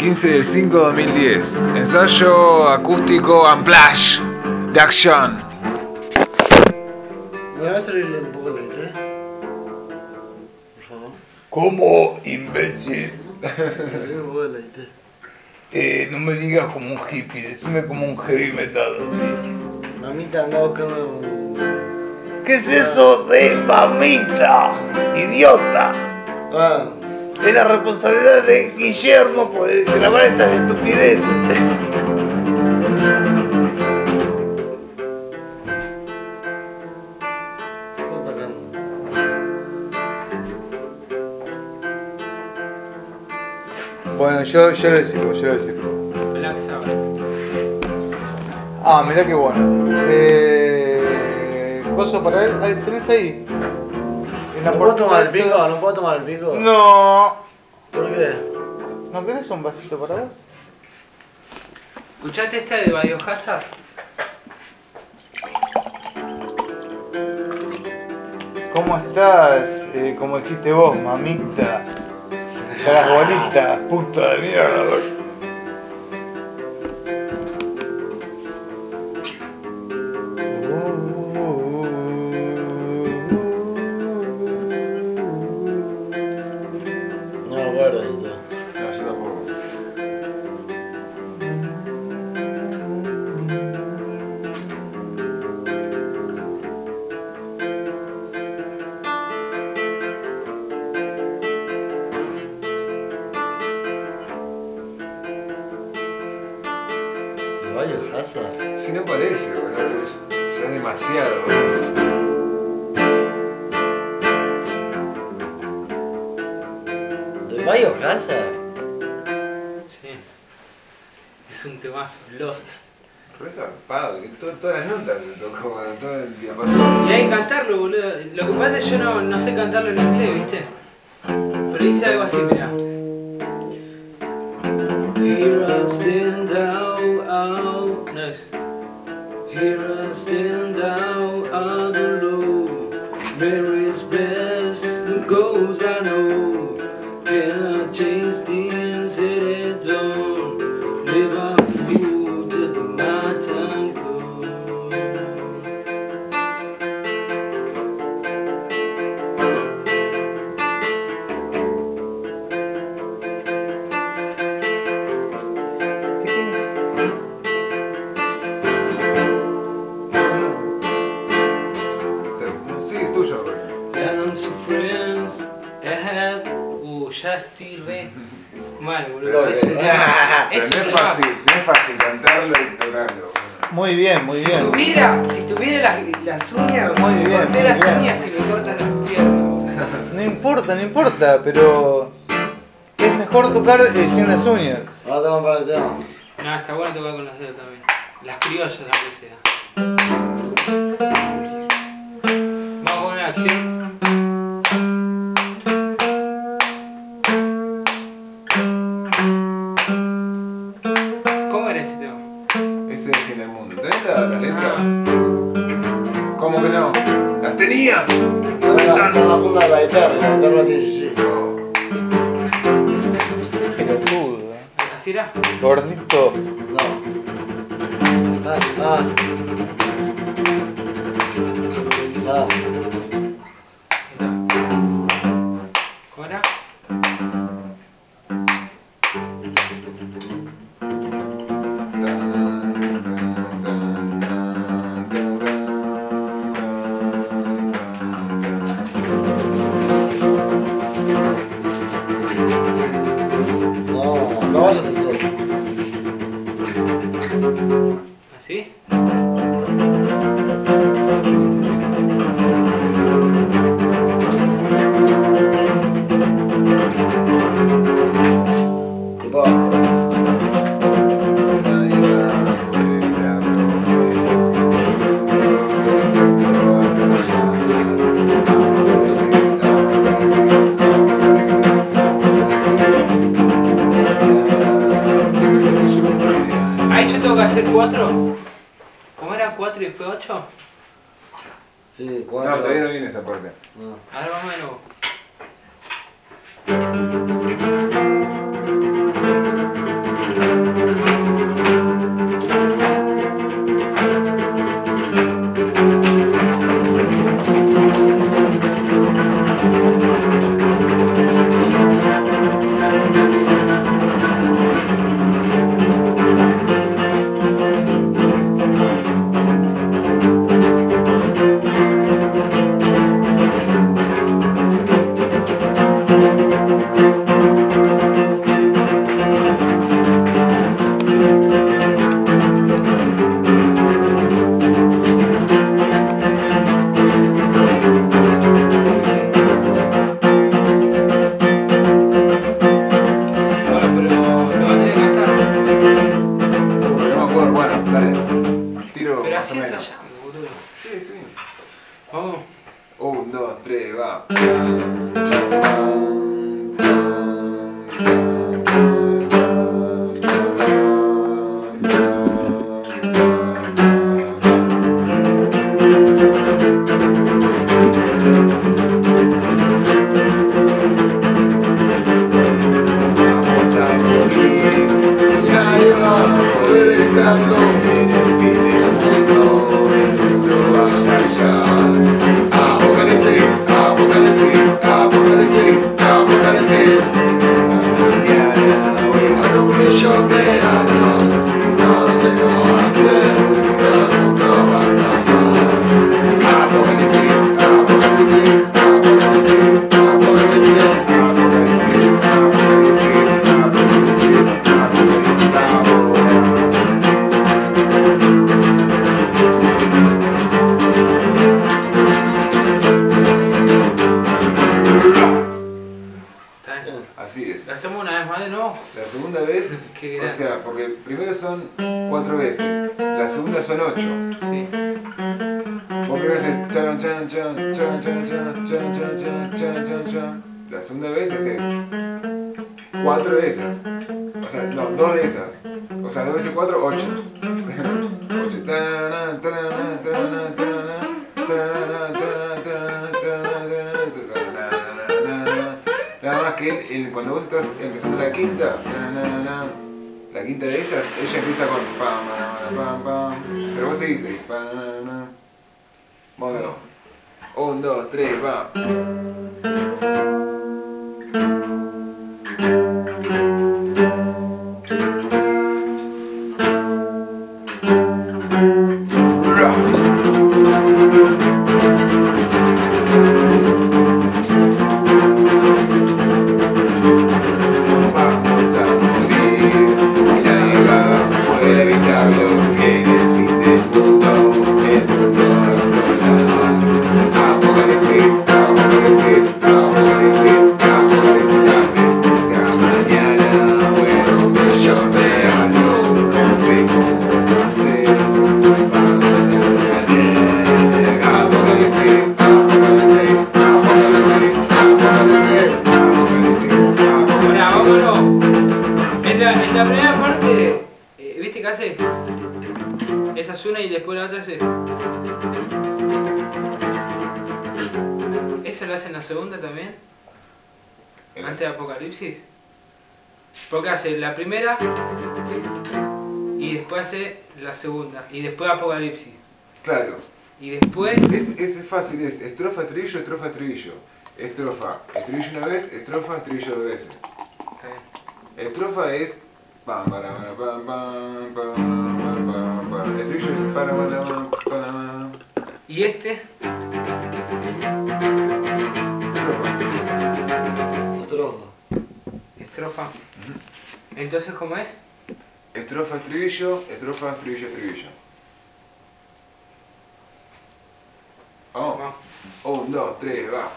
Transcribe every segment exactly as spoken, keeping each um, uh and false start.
quince del cinco de dos mil diez. Ensayo acústico Unplugged de Action. ¿Me va a servirle un poco de té? Por favor. ¿Cómo, imbécil? Servirle un poco de té. Eh, no me digas como un hippie, decime como un heavy metal, ¿sí? Mamita anda buscando un... ¿Qué es eso de mamita? ¡Idiota! Ah, Es la responsabilidad de Guillermo poder grabar estas estupideces. no tocando. Bueno, yo, yo le sirvo, yo le sirvo. Black Sabbath. Ah, mirá qué bueno. Eh, ¿Coso para él? Ahí, ¿tenés ahí? En la ¿No puedo tomar el portuguesa. pico? ¿No puedo tomar el pico? No. ¿Por qué? ¿No querés un vasito para vos? ¿Escuchaste esta de Biohazard? ¿Cómo estás? Eh, como dijiste vos, mamita. Estás bonita, puta de mierda. No me acuerdo de esto. No, yo tampoco. Biohazard. Si no parece, boludo. Ya es demasiado, boludo. ¿De Biohazard? Sí. Es un temazo, Lost. Pero es zarpado, que to- todas las notas se tocó, bueno, todo el diapasón. Y hay que cantarlo, boludo. Lo que pasa es que yo no, no sé cantarlo en inglés, ¿viste? Pero dice algo así, mirá. Here I stand out, out. No es. Here I stand out, out alone. Mary's best, who goes I know. Can I change things that I don't? Live a fool till the my time goes. Se- no, sí, es tuyo, me parece. And some friends ahead. Uh, ya estoy re mal, boludo. Lo Es, que- es, Pero es no un es temazo. fácil, no es fácil cantarlo y tocarlo, boludo. Muy bien, muy Si bien. tuviera, si tuviera las, las uñas, Muy me bien, corté muy las bien. uñas y me cortan las piernas. No importa, no importa, pero es mejor tocar eh, sin las uñas. Ahora tengo para el tema. No, está bueno tocar con los dedos también. Las criollas, aunque sea. Vamos con una acción. ¿Cómo era ese tema? Ese es el fin del mundo. ¿Tenés la- las letras? ¿Cómo que no? ¡Las tenías! ¿Dónde Está están? la funda de la guitarra, la guitarra la tiene Gigi. Pelotudo. ¿Así era? Gordito. No. Ah, ah. Ah. Ahí está. ¿Cómo era? No, no vayas a hacer. ¿Así? Tipo, Ahí yo tengo que hacer cuatro. ¿Cómo era? ¿Cuatro y después ocho? sí, cuatro. No, todavía no viene esa parte. No. A ver, vamos de nuevo. Un, dos, tres, va. Vamos a morir, nadie va a poder evitarlo. En el fin del mundo, el mundo va a fallar. Apocalipsis, apocalipsis, apocalipsis, apocalipsis. En un millón de años, no sé cómo hacer, pero el mundo va a pasar. Apocalipsis, apocalipsis, apocalipsis, apocalipsis, apocalipsis, apocalipsis, apocalipsis, apocalipsis ahora. Así es. ¿La hacemos una vez más de nuevo? La segunda vez, Qué o grande. sea, porque primero son cuatro veces, la segunda son ocho. Sí. Vos primero haces chan chan chan chan chan chan chan chan chan chan chan chan. La segunda vez haces cuatro de esas. O sea, no, dos de esas. O sea, dos veces cuatro, ocho. Ocho. Tarana, tarana, tarana, tarana, tarana, tarana, tarana, tarana, tarana. Nada más que el- cuando vos estás empezando la quinta, la quinta de esas, ella empieza con pam, pam, pam, pam. Pero vos seguís ahí. Pam, pam. Vamos de nuevo. Un, dos, tres, va. Vamos a morir, nadie va a poder evitarlo. En el fin del mundo, el mundo va a explotar. Apocalipsis, apocalipsis, apocalipsis, apocalipsis. Apocalipsis sea mañana o en un millón de años. No sé cómo hacer para ganar. Apocalipsis, apocalipsis, apocalipsis, apocalipsis, apocalipsis, Ahora, apocalipsis. vámonos. En la, en la primera parte, eh, ¿viste qué hace? Esa es una y después la otra hace. ¿Eso lo hace en la segunda también? Antes de Apocalipsis. Porque hace la primera y después hace la segunda y después Apocalipsis. Claro. Y después. Es, es fácil, es estrofa, estribillo, estrofa, estribillo. Estrofa, estribillo una vez, estrofa, estribillo dos veces. Está bien. Estrofa es pam, para, pam, pam, pam, pam, pam, pam. Estribillo es para, para, para, para. ¿Y este? Estrofa. Estrofa. Estrofa. Entonces, ¿cómo es? Estrofa, estribillo, estrofa, estribillo, estribillo. Vamos. Vamos. Un, dos, tres, va.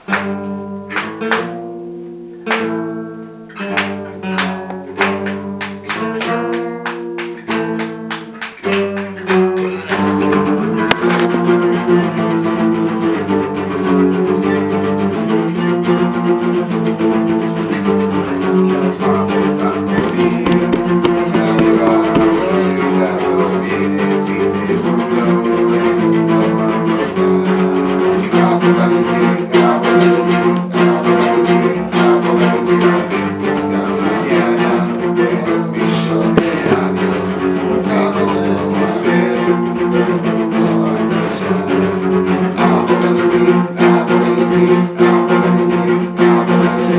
Vamos a morir, nadie va a poder evitarlo. En el fin del mundo, el mundo va a explotar. Apocalipsis, apocalipsis, apocalipsis, apocalipsis. Apocalipsis sea mañana, en un millón de años. No sé cómo hacer, pero el mundo va a estallar. Apocalipsis, apocalipsis, apocalipsis, apocalipsis.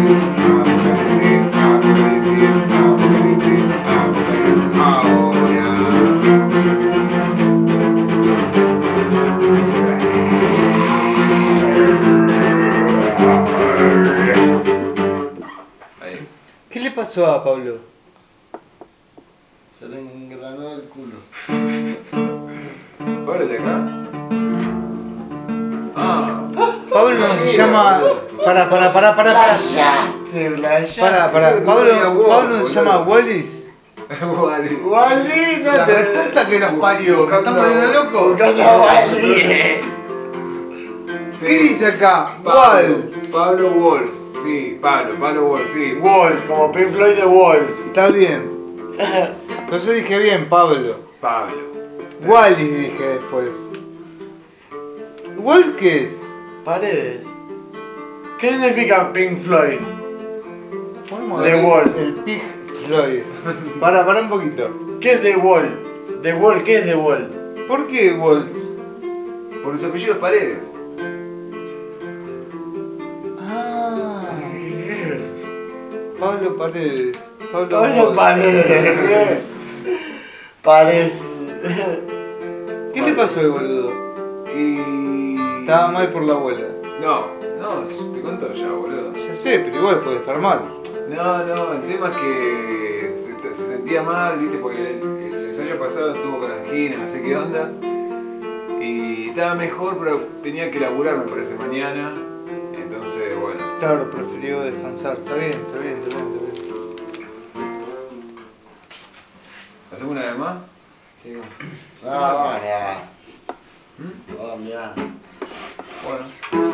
pasó a Pablo? Se le engranó el culo. ¿Pablo de acá? Ah. Pablo no se llama. Para, para, para, para. ¡Playaste, playaste! Para, para. Creo que tu Pablo, novia Wolf, Pablo no se boludo. llama Wallis. Wally. ¡Wally! No La te... reputa que nos parió. ¿Me Buscando- estamos volviendo locos? Buscando a Wally. Sí. ¿Qué dice acá? Pablo, Wall. Pablo Walls, sí, Pablo, Pablo Walls, sí. Walls, como Pink Floyd de Walls. Está bien. Entonces dije bien, Pablo. Pablo. Wallis dije después. ¿Wall qué es? Paredes. ¿Qué significa Pink Floyd? Ponemos The el- Wall. El Pig Floyd. Para, para un poquito. ¿Qué es The Wall? The Wall, ¿qué es The Wall? ¿Por qué Walls? Porque su apellido es Paredes. Ah. Pablo Paredes. Pablo, Pablo Walls. Paredes. Parece. ¿Qué le pasó al boludo? Y. Estaba mal por la abuela. No, no, te cuento ya, boludo. Ya sé, pero igual puede estar mal. No, no, el tema es que se, se sentía mal, viste, porque el, el ensayo pasado estuvo con angina, no sé qué onda. Y estaba mejor, pero tenía que laburar, me parece, mañana. Entonces, bueno. Claro, prefirió descansar. Está bien, está bien, está bien, está bien. ¿Hacemos una vez más? Chicos. No, vamos ya. Vamos ya. Bueno.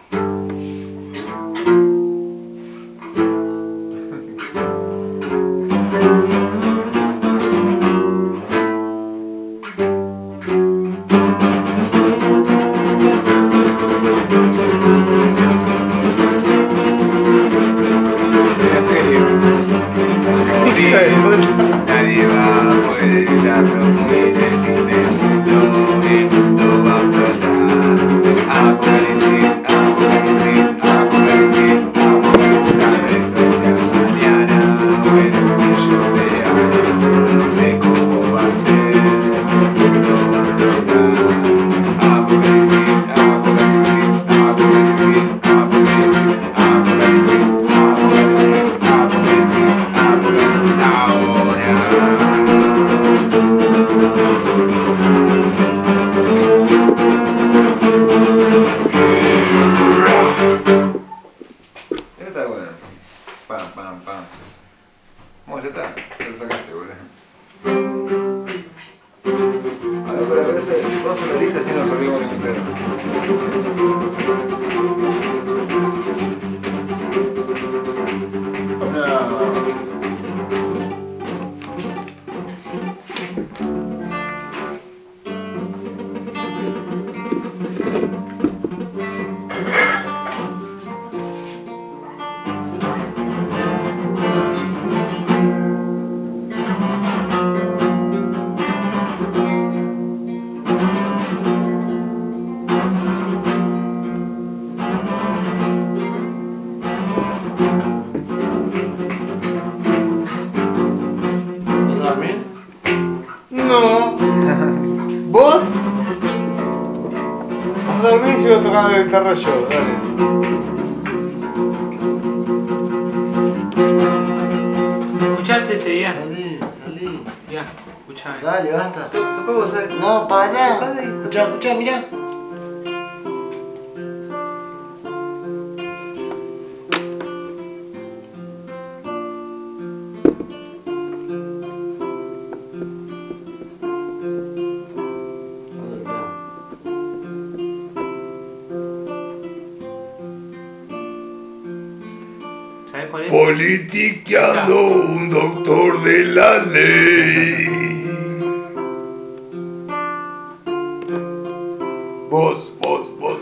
Nadie va a poder evitarlo, soy el fin del mundo, el mundo va a explotar. Apocalipsis, apocalipsis, apocalipsis, apocalipsis, tal vez no sea mañana o en un millón de años, no sé cómo va a ser, el mundo va a explotar. Apocalipsis, apocalipsis, apocalipsis, apocalipsis, apocalipsis, apocalipsis, apocalipsis, apocalipsis, ahora. Esa está buena. Pam, pam, pam. Bueno, ya está. Ya lo sacaste, boludo. A ver, pero a veces vamos a la lista si nos olvidamos ningún tema. ¿Vas a dormir? No. ¿Vos? Anda a dormir y sigo tocando la guitarra yo, dale. Escuchate este ya. Salí, salí. Ya, escuchame. Dale, basta. Tocá vos, dale. No, pará. Tocá de ahí, tocá. Escuchá, escuchá, mirá. ¿Sabes cuál es? Politiqueando un doctor de la ley. Vos, vos, vos.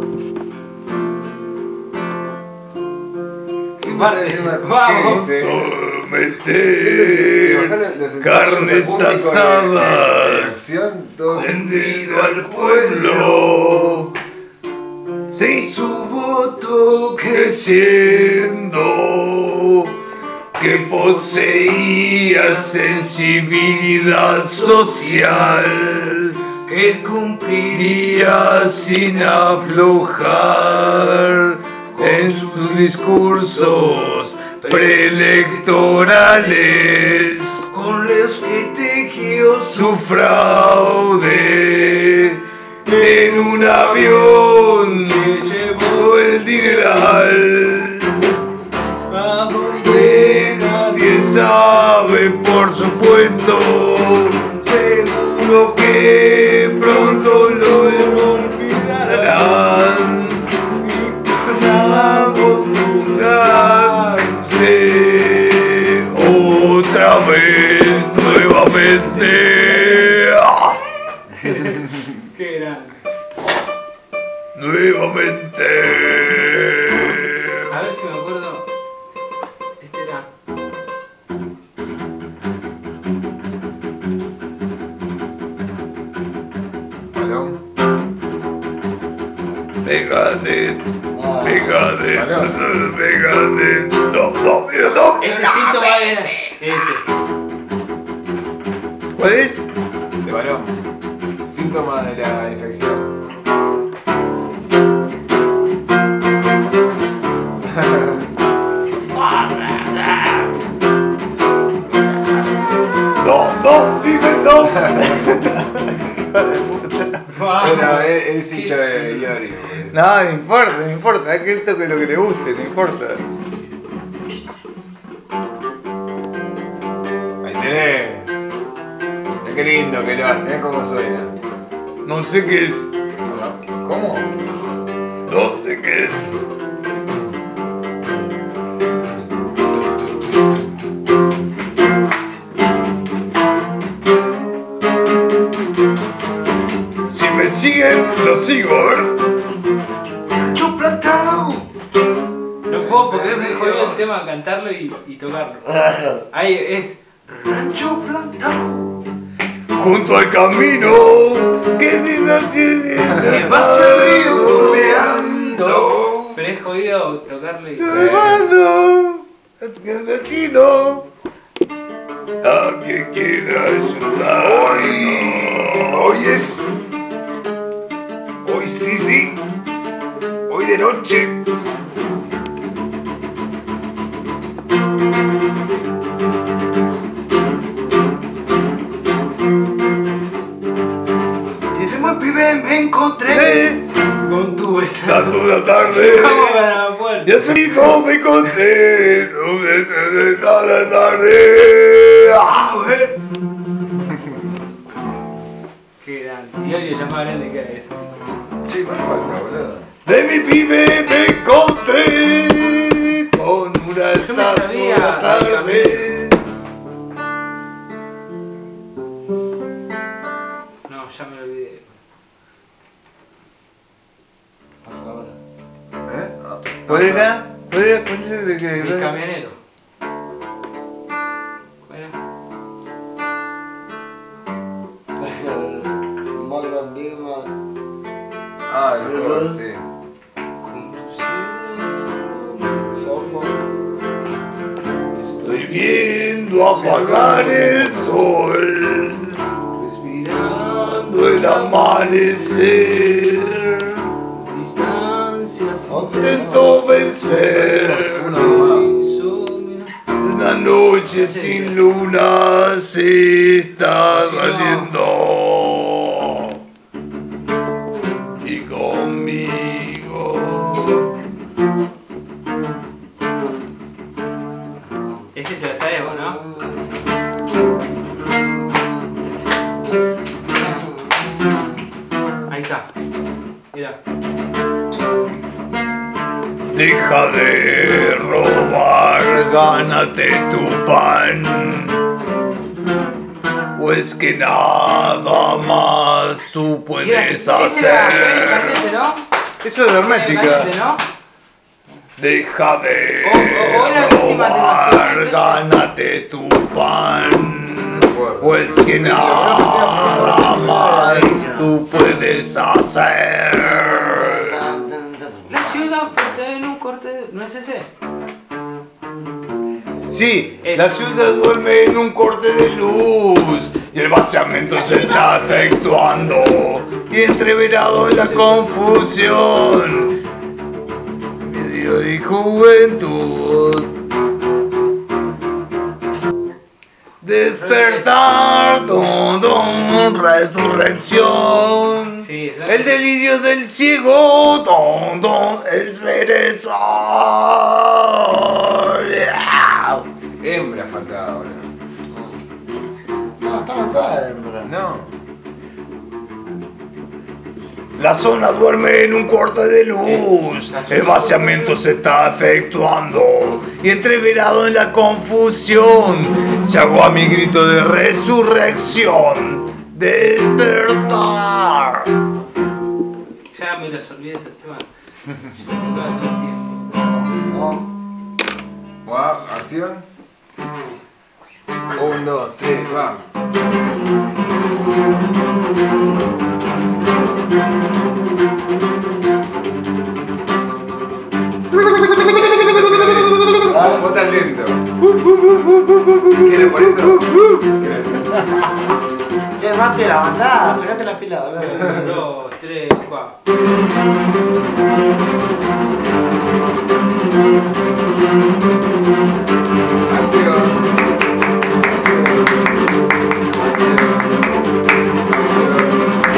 Siempre sale el tema. Vamos. ¿Qué dice? Someter carnes asadas, vendido al pueblo. Sí, su voto creciendo, que poseía sensibilidad social, que cumpliría sin aflojar en sus discursos preelectorales con los que tejió su fraude. En un avión se llevó el dineral. ¿A dónde Nadie sabe, por supuesto. Seguro que pronto lo olvidarán. Acostumbrarse otra vez, nuevamente. Qué grande. Nuevamente. A ver si me acuerdo. Este era. Balón. Megadeth, Ah, Megadeth, Balón. Megadeth. No, no, mira, no. Ese síntoma es. Ese. ¿Cuál es? De balón. Síntomas de la infección. No, no, dime no. Bueno, él, él es hincha Qué de sí. Iorio. No, no importa, no importa. Hay que él toque lo que le guste, no importa. Ahí tenés. Mirá qué lindo que lo hace, mirá cómo suena. No sé qué es. ¿Cómo? No sé qué es. Si me siguen, lo sigo, a ver. Rancho Plantao. No puedo porque es muy jodido el tema cantarlo y, y tocarlo. Ahí es. Rancho Plantao. Junto al camino que si no tiene Que va hacia el río curveando. Pero es jodido tocarlo y. Salvando al destino a quien quiera ayudar. Hoy, hoy es. Hoy sí, sí. Hoy de noche. De buen pibe me encontré. Con tu esa. Tanto una tarde. Vamos para la puerta. Y así no me encontré. Una tarde. ¡Ah! Mujer. Qué grande. Y hoy es la más grande que hay esa. Che, ¿cuál falta, boludo? De mi pibe me encontré con una Yo me sabía estatua del tarde. No, ya me lo olvidé. Hasta ahora. ¿Eh? Ah, ¿Cuál era? ¿Cuál era? ¿Cuál era de El que.? camionero. Bueno. Simón la misma. Ah, el juego, sí. Estoy viendo apagar el sol, Respirando el amanecer. Distancias. Intento vencer Uno nomás. una noche sin luna se está cayendo y conmigo. Ese te lo sabes vos, ¿no? Ahí está. Mira. Deja de robar, gánate tu pan. O es que nada más tú puedes Ese era Genio hacer. Candente, ¿no? Eso es de hermética. Genio Candente, ¿no? Deja de O- o- o las últimas robar, animaciones, gánate tu pan. O es que Sí, nada pero más no, tú puedes hacer. La ciudad fuerte en un corte de... ¿No es ese? Sí, Es- la ciudad duerme en un corte de luz y el vaciamiento se está efectuando y entreverado en la confusión. Medio de juventud. Despertar, don, don, resurrección. Sí, exacto. El delirio del ciego, don, don, es ver el sol. Hembra faltaba ahora. No, está matada, hembra. No. La zona duerme en un corte de luz. El vaciamiento se está efectuando. Y entreverado en la confusión, se a mi grito de resurrección. Despertar. Ya me los olvidé esos temas. Yo los tocaba todo el tiempo. Wow, acción. Un, dos, tres, va. Vos estás lento. ¿Quieres por eso? ¿Quieres? Che, mate la mandá, sacate la pila, boludo. Un, dos, tres, cuatro. Acción. Acción. Acción. Acción.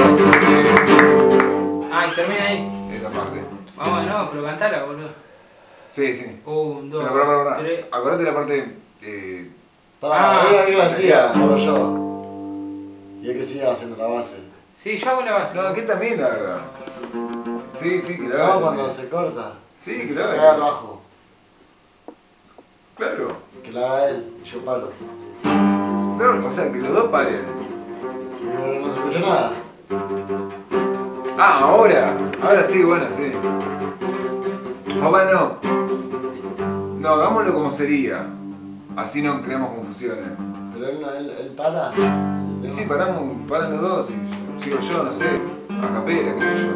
Ah, y termina ahí. Esa parte. Vamos de nuevo, pero cantala, boludo. Sí, sí. Un, dos, Pero pará, pará, pará. tres. Acordate la parte. Eh, Pará, Ah, voy a ir la silla, solo yo. Y el que siga haciendo la base. Sí, yo hago la base. no, que él también la haga. Sí, sí, que la haga. No, cuando se corta. Sí, que se la pega al haga. bajo. Claro. Que la haga él, y yo paro. No, o sea, que los dos paren. Pero no se escucha nada. Ah, ahora. Ahora sí, bueno, sí. O bueno. No, hagámoslo como sería. Así no creamos confusiones. Pero él, él, él para. Y sí, paramos, paran los dos y sigo yo, no sé. A capela, qué sé yo.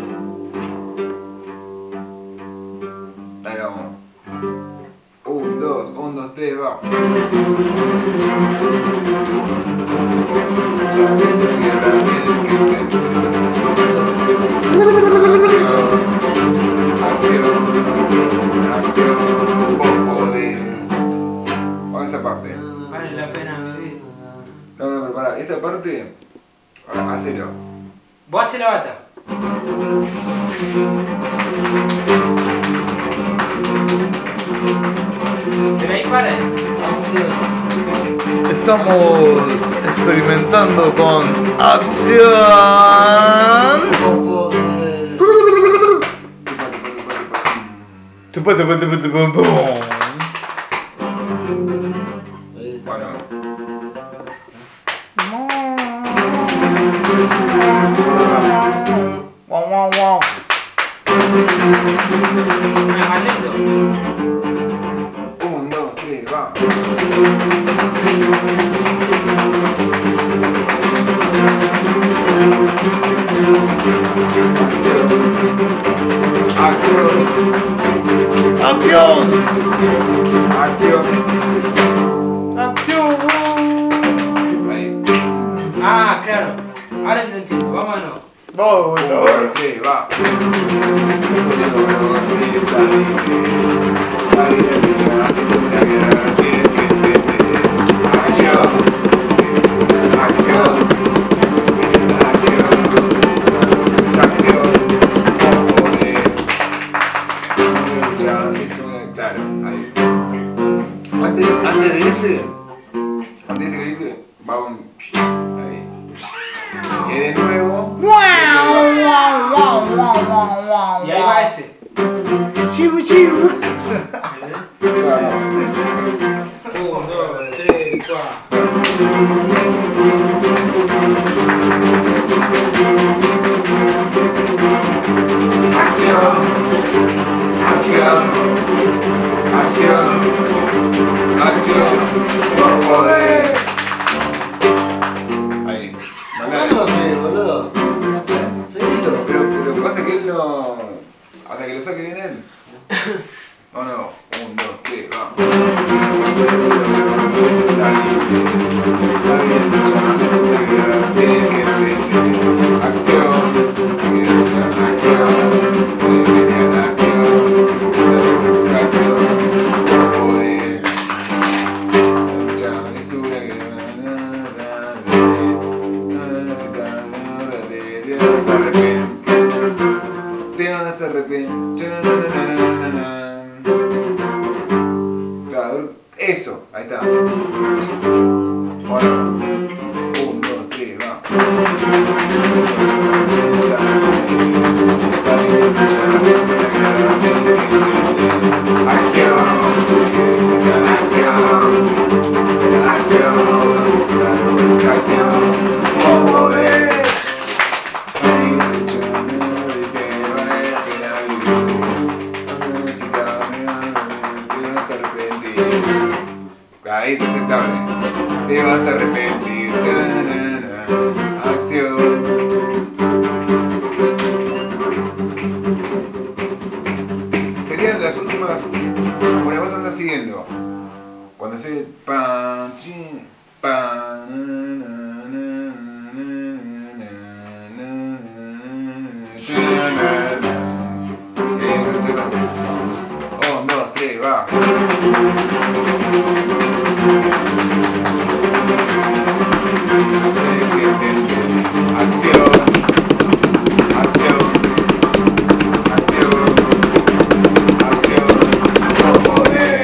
Ahí vamos. Un, dos, un, dos, tres, va. Ya es una guerra, tienes que entender. Acción, acción, acción, vos podés. Vamos a esa parte. Vale la pena vivir. No, no, pero pará, esta parte. Ahora, hacelo. Vos haces la bata. Pero ahí para. Estamos experimentando con acción. Tupa, tupa, tupa, tupa, pum. Bueno. Wow, wow, wow. No es más lento. Un, dos, tres, va. Acción. ¡Acción! Acción. ¡Acción! Ahí. Ah, claro. Ahora te entiendo. Vamos de nuevo. Vamos, Un, bueno, dos, tres, va. La vida tuya es una guerra, tienes que entender. Acción. Acción. Acción. Es acción. Vos podés. La lucha es una. Claro, ahí. Antes, antes de ese. Antes de ese que dice. Va un. Ahí. Y de nuevo. Y ahí va ese. Chivo, chivo. Un, dos, tres, cuatro. Acción. Acción. Acción. Acción. Vos podés. Ahí. ¿Por qué no lo sé, boludo? Seguilo. Pero lo que pasa es que él no. Hasta que lo saque bien él. No, no. Un, dos, tres, va. Acción. Acción. Acción. Acción. Vos podés. La lucha es una guerra. Eso, ahí está. Bueno. Un, dos, tres, va. Acción. Acción. Acción. Acción. Con poder. Ahí te tarde. Te vas a arrepentir. Chanana, acción. Serían las últimas. Bueno, vas a andar siguiendo. Cuando hace pan, chin, pan. Un, dos, tres, va. Acción, acción, acción, acción, con poder.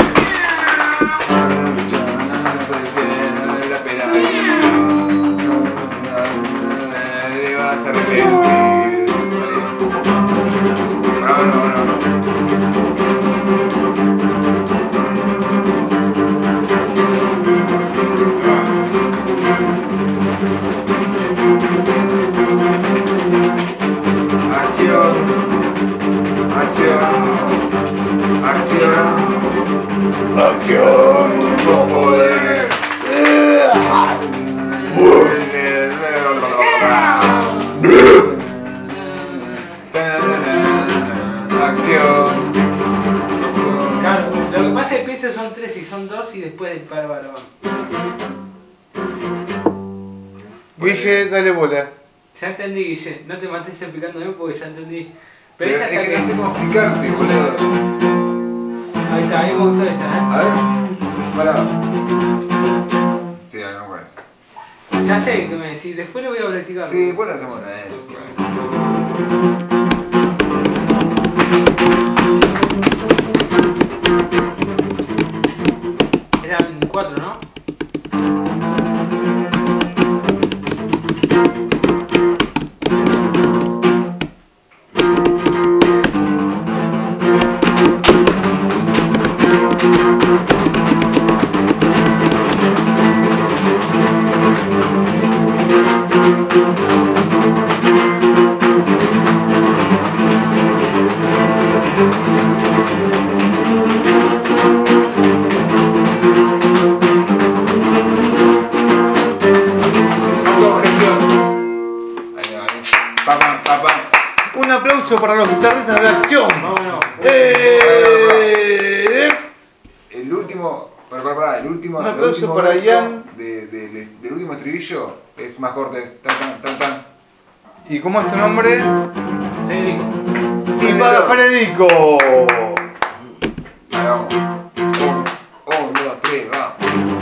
La pena, te vas a arrepentir. Bueno, bueno, bueno. Acción, acción, acción, acción, con poder. Acción. Claro, lo que pasa es que pienso son tres y son dos y después del paro varón. Guille, dale bola. Ya entendí, Guille. No te mates explicándome porque ya entendí. Pero, Pero esa es está que no acá. sé cómo explicarte, boludo. Ahí está, ahí me gustó esa, ¿eh? A ver, pará. Sí, hagamos con eso. Ya sé que me decís, después lo voy a practicar. Sí, después lo hacemos una vez. Eran cuatro, ¿no? Un aplauso para los guitarristas de acción. Vámonos. Eh, El último, para, para, para, el último, Un el aplauso último para verso Ian. de, de, de, del último estribillo es más corto, es tan tan tan tan. ¿Y cómo es tu nombre? Federico. Y para Federico. Ahí vamos. Un, un, dos, tres, va.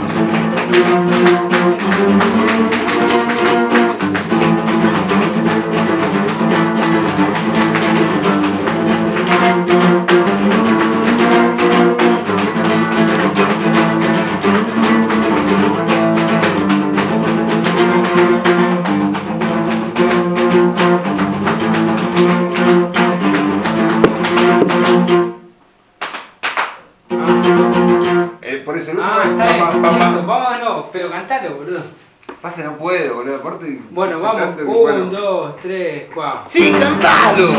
Eh, por eso el último Ah, es está bien. pa, pa, pa, Listo, pa. vámonos, pero cantalo, boludo. Pasa, no puedo, boludo. Aparte, Bueno, hace vamos. tanto que, Un, bueno. dos, tres, cuatro. Sí, cantalo.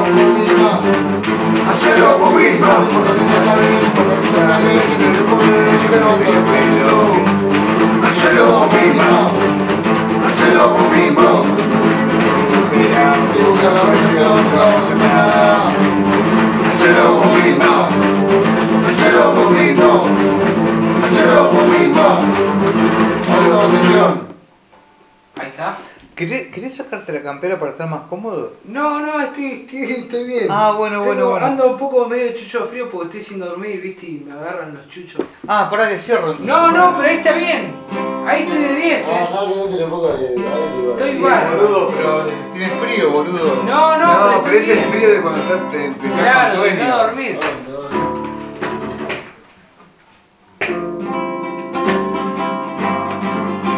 Hacelo vos mismo, porque te sale, porque te sale, que no te puede, que no te hacelo. Hacelo vos mismo, hacelo vos mismo. Espera, si busca la versión, no pasa nada. Hacelo vos mismo, hacelo vos mismo, hacelo vos mismo. Hacelo atención. Ahí está. ¿Querés, ¿Querés sacarte la campera para estar más cómodo? No, no, estoy, estoy, estoy bien. Ah, bueno, bueno, Tengo- bueno. Ando un poco medio chucho de frío porque estoy sin dormir, viste, y me agarran los chuchos. Ah, pará que cierro. entonces. No, no, pero ahí está bien. Ahí estoy de diez, eh. Estoy Sí, bárbaro. boludo, pero tienes frío, boludo. No, no, No, pero, pero estoy es el bien. frío de cuando estás, te, te estás Claro, con de sueño. no dormir.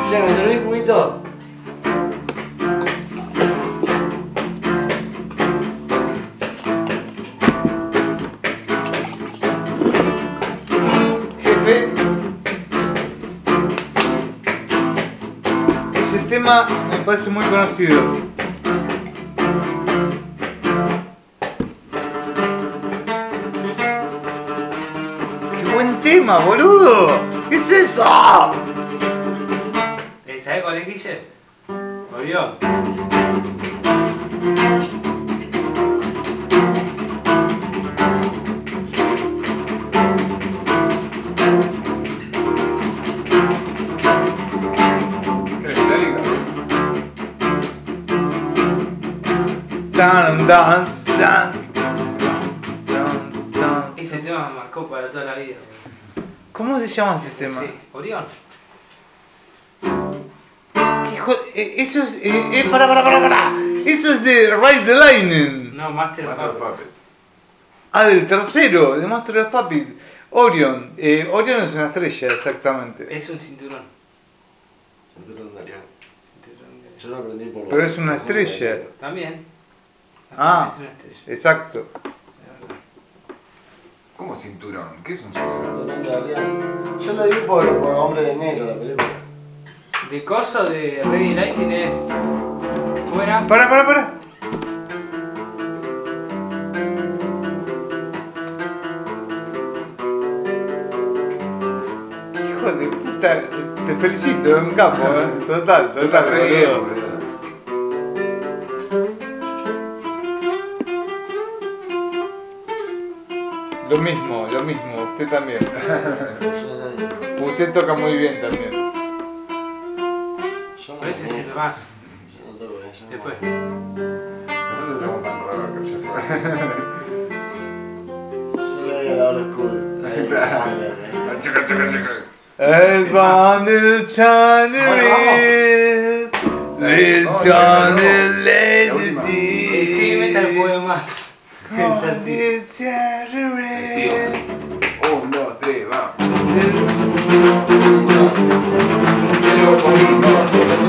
Che, ¿me servís juguito? Jefe, ese tema me parece muy conocido. ¡Qué buen tema, boludo! ¿Qué es eso? Eh, ¿Sabés cuál es, Guille? ¿Volvió? ¿Qué es Metallica? Tan, tan, tan, tan, tan. Ese tema me marcó para toda la vida. ¿Cómo se llama ese tema? Sí, Orión. ¿Qué hijo de- eh, Eso es. Eh, eh, para, para, para, para. Eso es de Rise the Lightning. No, Master of Master of Puppets. Puppets. Ah, del tercero, de Master of Puppets. Orion. Eh, Orion es una estrella, exactamente. Es un cinturón. Cinturón de Arián. Cinturón de- Yo lo aprendí por Pero es una estrella. También. Ah. Es una estrella. Exacto. de verdad. ¿Cómo cinturón? ¿Qué es un cinturón? Cinturón de Arián. Yo lo vi por, por Hombre de Negro, la película. De coso de Ready Lighting es. ¿Cómo era? Para, para, para. Hijo de puta. Te felicito, es un capo, eh. Total, total, Re bien, boludo. boludo. Lo mismo, lo mismo, usted también. Yo no sé. Usted toca muy bien también. Yo no A veces sé. es lo más. Yo no toco bien, yo no Después. Nosotros somos tan raros que ya fue. Yo le doy a la old school. Ahí, grande, ¿eh? Chica, chica, chica. El bundle tangerine. This Oh, one no, is no. lady La última. El heavy metal puede más. Bundle tangerine. Un, dos, tres, va. Cero conmigo.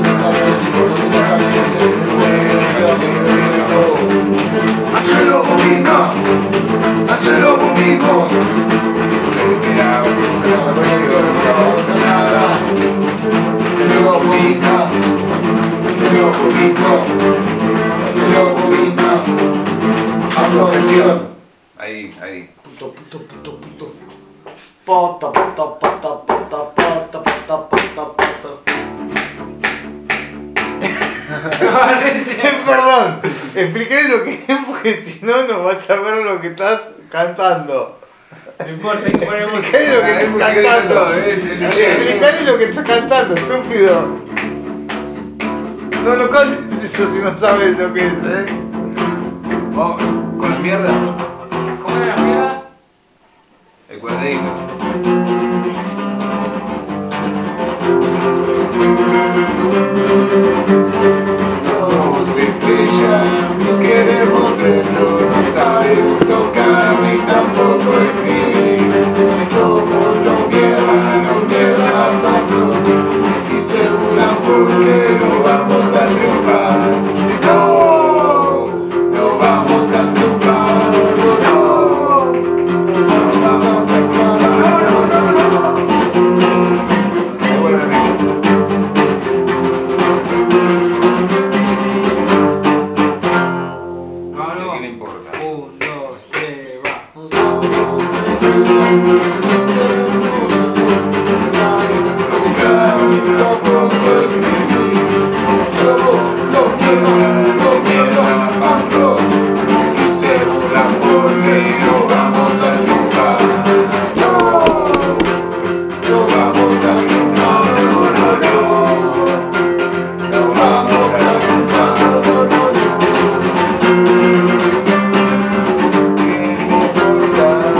Hacelo vos mismo. Hacelo vos mismo. Mira, no pasa nada. Hacelo vos mismo. Hacelo vos mismo. Hacelo vos mismo. Autogestión. Ahí, ahí. Puto, puto, puto, puto. Pota, pota, pota, pota, pota, pota, pota, pota. Perdón, explícale lo que es porque si no, no vas a ver lo que estás cantando. No importa, hay que poner música. Explícale lo que Ah, es estás musiquita cantando. todo, es el D J. Explícale lo que estás cantando, estúpido. No lo cantes eso si no sabes lo que es, eh. Oh, con la mierda. ¿Cómo era la mierda? El cuadradito. No somos estrellas, ni queremos serlo, no sabemos tocar, ni tampoco escribir. Somos los mierda, los mierda, papo, y se burlan porque no vamos a triunfar. No, no vamos a triunfar, no, no vamos a triunfar, no, no, no, no. Ahí vuelve el ritmo. No, ¿A no. quién le importa? Un, dos, tres, va. Somos los mierda, los mierda, pando, y se burlan porque no vamos a triunfar. No, no vamos a triunfar, no, no, no, no vamos a triunfar, no, no, no, no. ¿Qué me importa?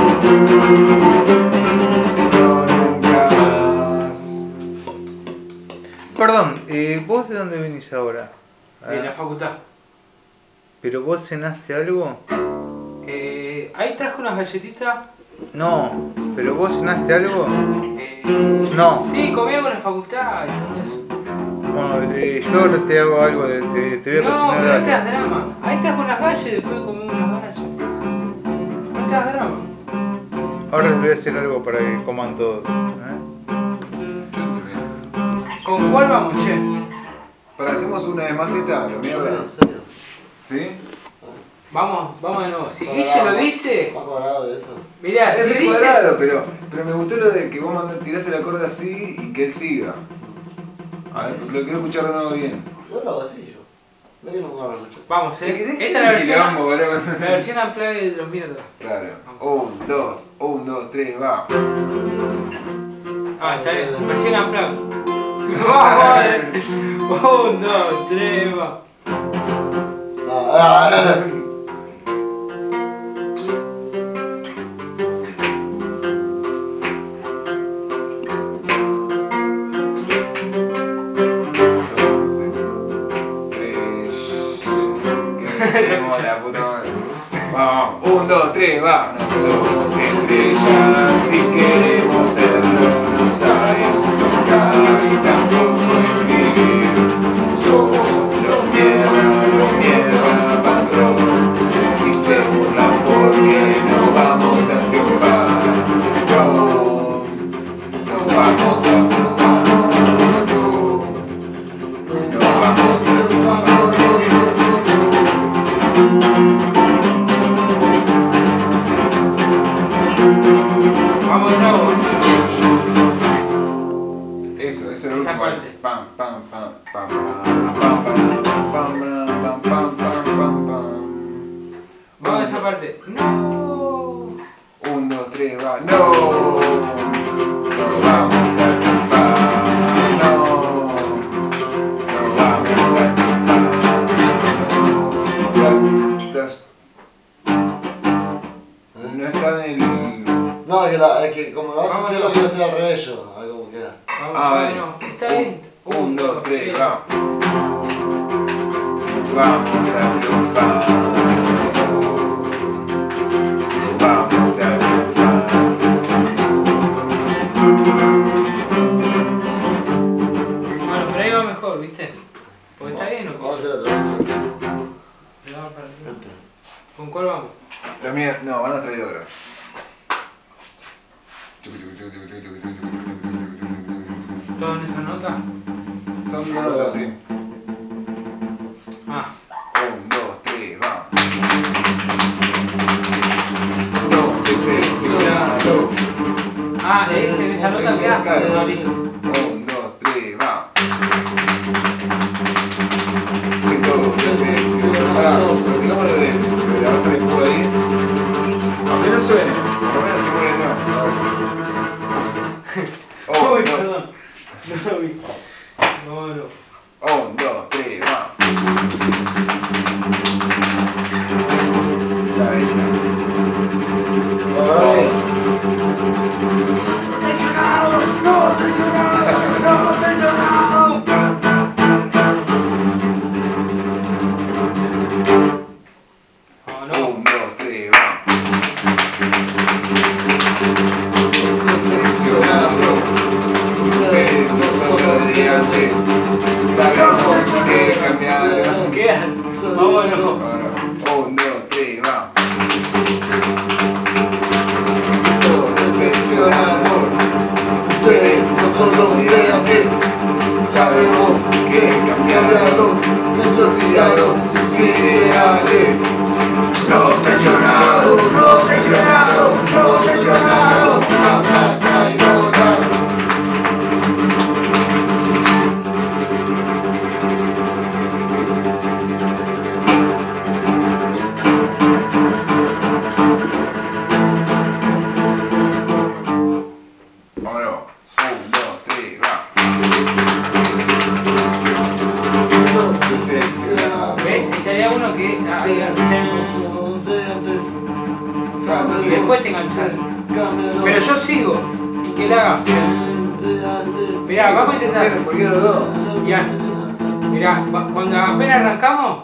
No, nunca más. Perdón, eh, ¿vos de dónde venís ahora? De Ah, la facultad. ¿pero vos cenaste algo? Eh, ahí traje unas galletitas. No, ¿pero vos cenaste algo? Eh, No. Sí, comía con la facultad y todo eso. Bueno, eh, yo ahora te hago algo, de, te, te voy a No, cocinar pero no te das algo. drama. Ahí estás con las gallas y después comemos unas gallas. No te das drama. Ahora les voy a hacer algo para que coman todos. ¿eh? ¿Con cuál vamos, che? Para, hacemos una vez más esta, la mierda. ¿Sí? Vamos, vamos de nuevo. Si Guille lo dice, Más cuadrado de eso. mirá, Es si re dice. cuadrado, pero, pero me gustó lo de que vos mandás, tirás el acorde así y que él siga. A ver, lo quiero escuchar de nuevo bien. Yo lo hago así yo. No que no me lo escucho. Vamos, Es que eh. tenés que Esta ser es la un versión. quilombo, boludo. La versión unplugged de los mierdas. Claro. Un, dos, un, dos, tres, va. Ah, está bien. Versión unplugged. Vamos, eh. Un, dos, tres, va. Ah, ah, ah. Somos estrellas. Que tenemos la puta madre. Vamos, un, dos, tres, va. No somos estrellas y queremos serlo. No sabemos tocar y tampoco escribir. Somos los mierda, los mierda, patrón. Y se burlan porque no vamos a triunfar. No, no vamos a triunfar. No vamos a triunfar. Vamos de nuevo. Eso, eso es lo Esa último. parte. Pam, pam, pam, pam, pam, pam, pam, pam, pam, pam, pam, pam, pam. Vamos a esa parte. No. Un, dos, tres, va. No, no vamos a triunfar. No, no vamos a triunfar. Las, las, no está en el. No, es que, la, es que como lo vas a Vamos, hacer, no. lo quiero hacer al revés yo. A ver cómo queda. Vamos, Ah, vamos, vale. no. Está bien. Un, dos, tres, va. Vamos a triunfar. Vamos a triunfar. Bueno, pero ahí va mejor, ¿viste? Porque está bien o Vamos a qué. hacer otra vez. Le va para arriba. Este. ¿Con cuál vamos? Las mías, no, bandas traidoras. ¿Todo en esa nota? Son notas, sí. Ah. Un, dos, tres, va. No, decepcionado. Ah, es en esa nota que da. Claro. No, listo. Un, dos, tres, va. Siento decepcionado. Practicámoslo de, de la otra empuje ahí. Aunque no suene, por lo menos simule no. Un, Uy, dos, perdón. No lo vi. No, no. un, dos, tres, va. Ahí está. No traicionado, no traicionado. No, no. Un, dos, tres, va. Decepcionado. Ustedes no son los de antes. Sabemos que cambiaron. Quedan. Vámonos. Ahora, un, dos, tres, va. Siento decepcionado. Ustedes no son los de antes. Sabemos que cambiaron. Desolvidaron sus ideales. No traicionado, no traicionado, no traicionado. Banda traidora. Vámonos. Un, dos, tres, va. Decepcionado. ¿Ves? Estaría uno que haga chan. Los de antes. Claro, Y sí. después te enganchas. Pero yo sigo. Y que él haga chan. Mirá, vamos a intentar. ¿Por qué los dos? Ya. Mirá, va- cuando apenas arrancamos,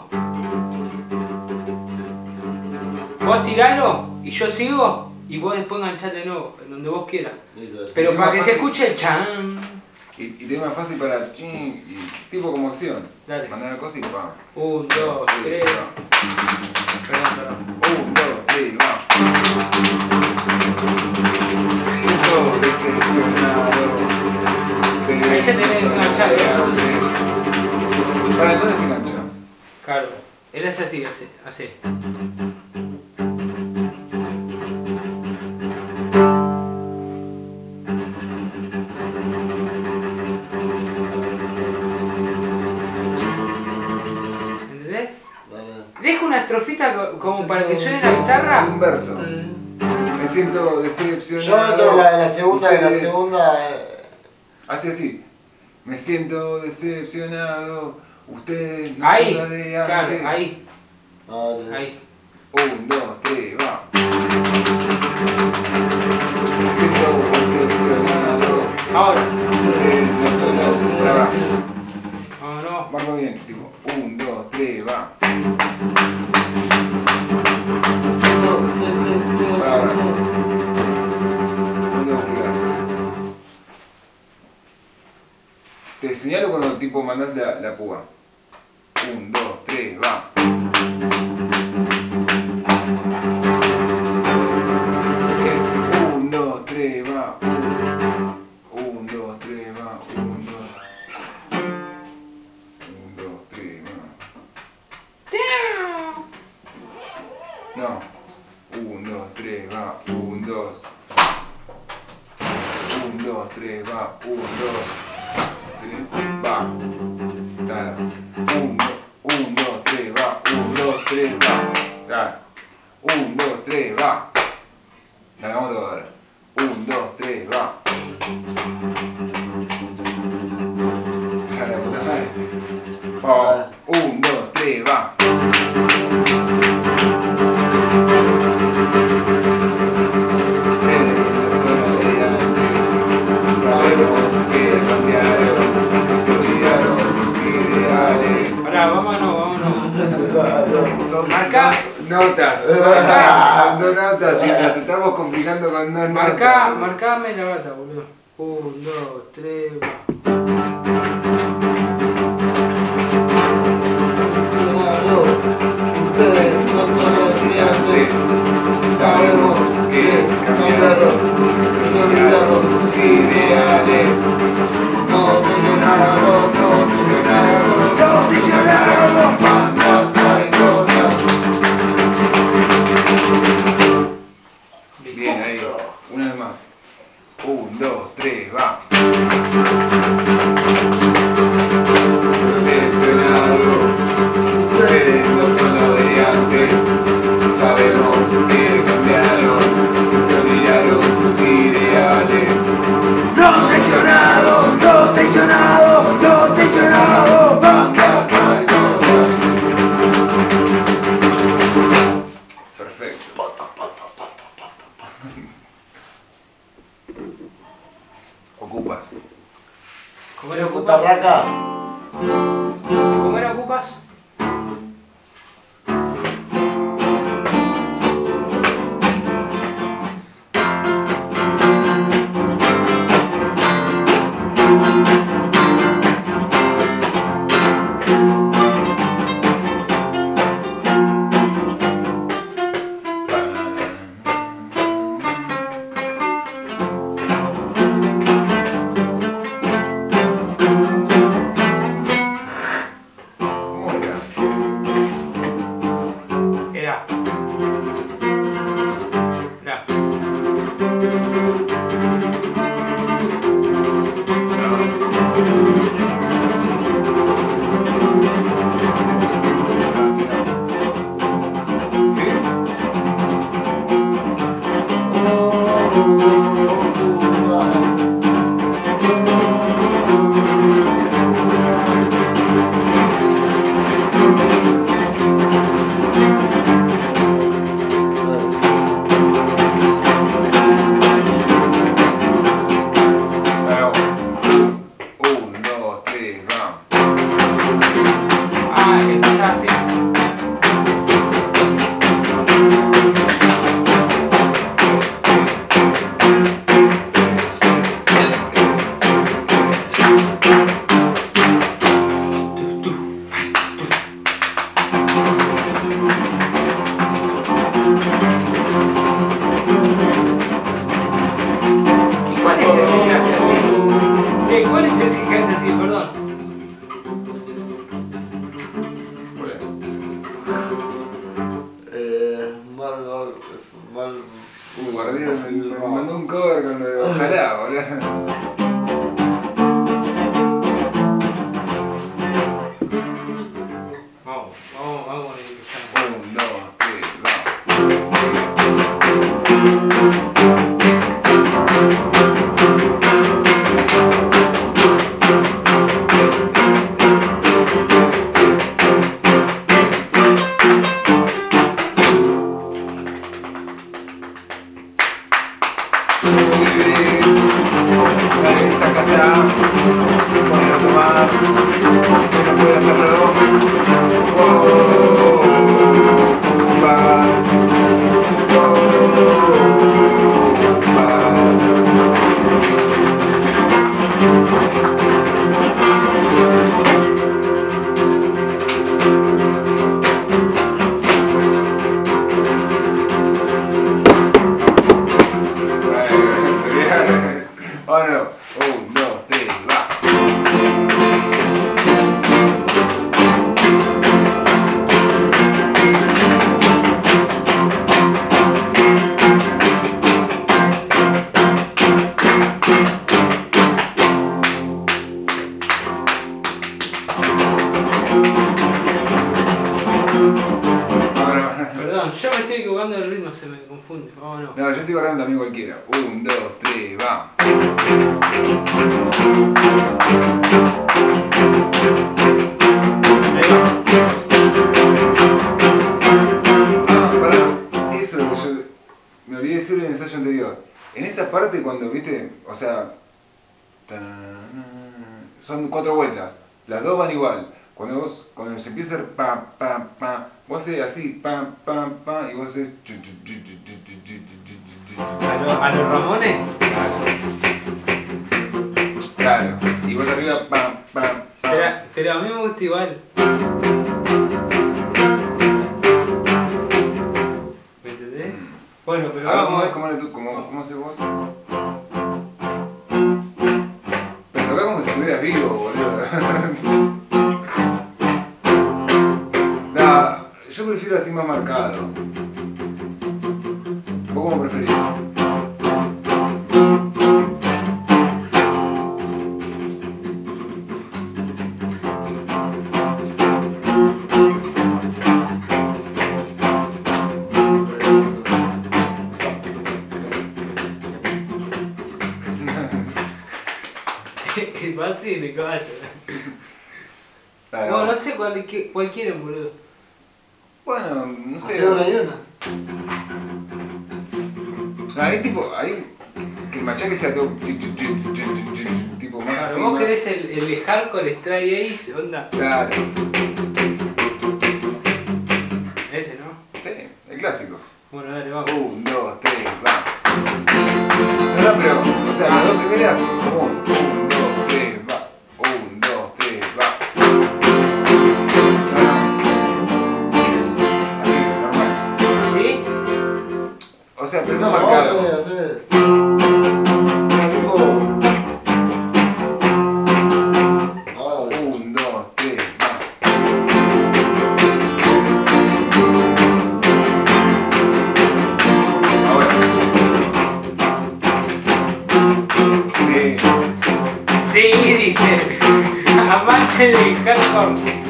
vos tiralo y yo sigo y vos después enganchás de nuevo, en donde vos quieras. Pero para que se escuche el chan. Y, y te es más fácil para chin, y tipo como acción. Dale. Mandar la cosa y pa. Un, dos, tres. Perdón, perdón. Un, dos, tres, va. Siento decepcionado. De Ahí ya tenés que enganchar, ¿eh? ¿Para dónde se engancha? Claro. Él hace así, hace. hace. ¿Entendés? Deja una estrofita co- como para que suene la guitarra. Un verso. Me siento decepcionado. Yo entro en la, en la segunda, en la Ustedes- segunda. eh, Hace así. Me siento decepcionado. Ustedes no Ahí. son la de Claro, antes. ahí. no, Ahí. Un, dos, tres, va. Me siento decepcionado. Ahora. Ustedes no son la de trabajo. No, no. Marco bien, tipo. Un, dos, tres, va. Para. ¿Dónde vas a llegar? Te señalo cuando tipo mandás la, la púa. Un, dos, tres, va. Es un, dos, tres, va. Un, dos, tres, va. Un, dos. Un, dos, tres, va. No. Un, dos, tres, va. Un, dos. Un, dos, tres, va. Un, dos. Tres, va. Dale. Un, dos, un, dos, tres, va. Un, dos, tres, va. Dale. Un, dos, tres, va. La hagamos todo ahora. Un, dos, tres, va. Dale, la puta madre. Vamos. Un, dos, tres, va. Ustedes no son los de antes. Sabemos que cambiaron, que se olvidaron sus ideales. Pará, vámonos, vámonos. Son Marca. dos notas. Marca. Son dos notas y las estamos complicando con dos Marcá, notas. marcame la bata, boludo. Un, dos, tres, va. Ustedes no son los de antes. Sabemos que cambiaron, que se olvidaron sus ideales. No te sonaron, no te sonaron, no te sonaron, banda traidora. Bien, ahí. Una vez más. Un, dos, tres, va. Decepcionado. Ustedes no son los de antes. Sabemos que cambiaron, que se olvidaron sus ideales. No tensionado, no tensionado, no tensionado, banda traidora. Perfecto. Ocupas. ¿Cómo era Puta ocupas? raca. ¿Cómo era ocupas? Muy bien. Eh, ¿cuál es ese que hace así? Perdón. Eh, mal, mal, es mal. Uh, Guardián me, me mandó un cover con lo de Ojalá, boludo. Vamos, vamos, vamos con el que está. Un, dos, tres, vamos. Muy bien. Dale, esa casa. Ponelo a tomar. Que no puede hacerlo. Oh, vas. Oh, vas. Bueno, un, dos, tres, va. Vámonos. Perdón, yo me estoy equivocando del ritmo, se me confunde. Vámonos. No, yo estoy guardando también cualquiera. Un, dos, tres, va. Ahí va. Ah, pará. Eso es lo que yo me olvidé decir en el ensayo anterior. En esa parte cuando, viste, o sea, son cuatro vueltas. Las dos van igual. Cuando vos, cuando se empieza a hacer pa, pa, pa, vos haces así, pa, pa, pa, y vos haces... ¿A, lo- a los Ramones? Claro. Y vos arriba, pa, pa, pa. Pero, pero a mí me gusta igual. ¿Me entendés? Bueno, pero A ver, ¿cómo vamos. es? ¿Cómo, era tú? ¿Cómo, cómo haces vos? Pero toca como si estuvieras vivo, boludo. Nah, yo prefiero así más marcado. ¿Vos cómo preferís? Va así en el caballo. Dale, No, no vamos. sé cuál, qué- cuál quieren, boludo. Bueno, no sé. Hace una y una. No, hay tipo, hay que el machaque sea todo tipo más Claro, así, vos más... querés el, el de hardcore Straight Edge, onda. Claro, Ese, ¿no? sí, el clásico. Bueno, dale, vamos. Un, dos, tres, va. No, no, pero, o sea, las dos primeras, como un, dos, tres, va. Un, dos, tres, va. No, no. Así, normal. ¿Sí? O sea, pero no No, marcado. hace, hace. No, tipo, Ahora voy. un, dos, tres, va. Ahora. Sí. Sí, dice. Amante del hardcore.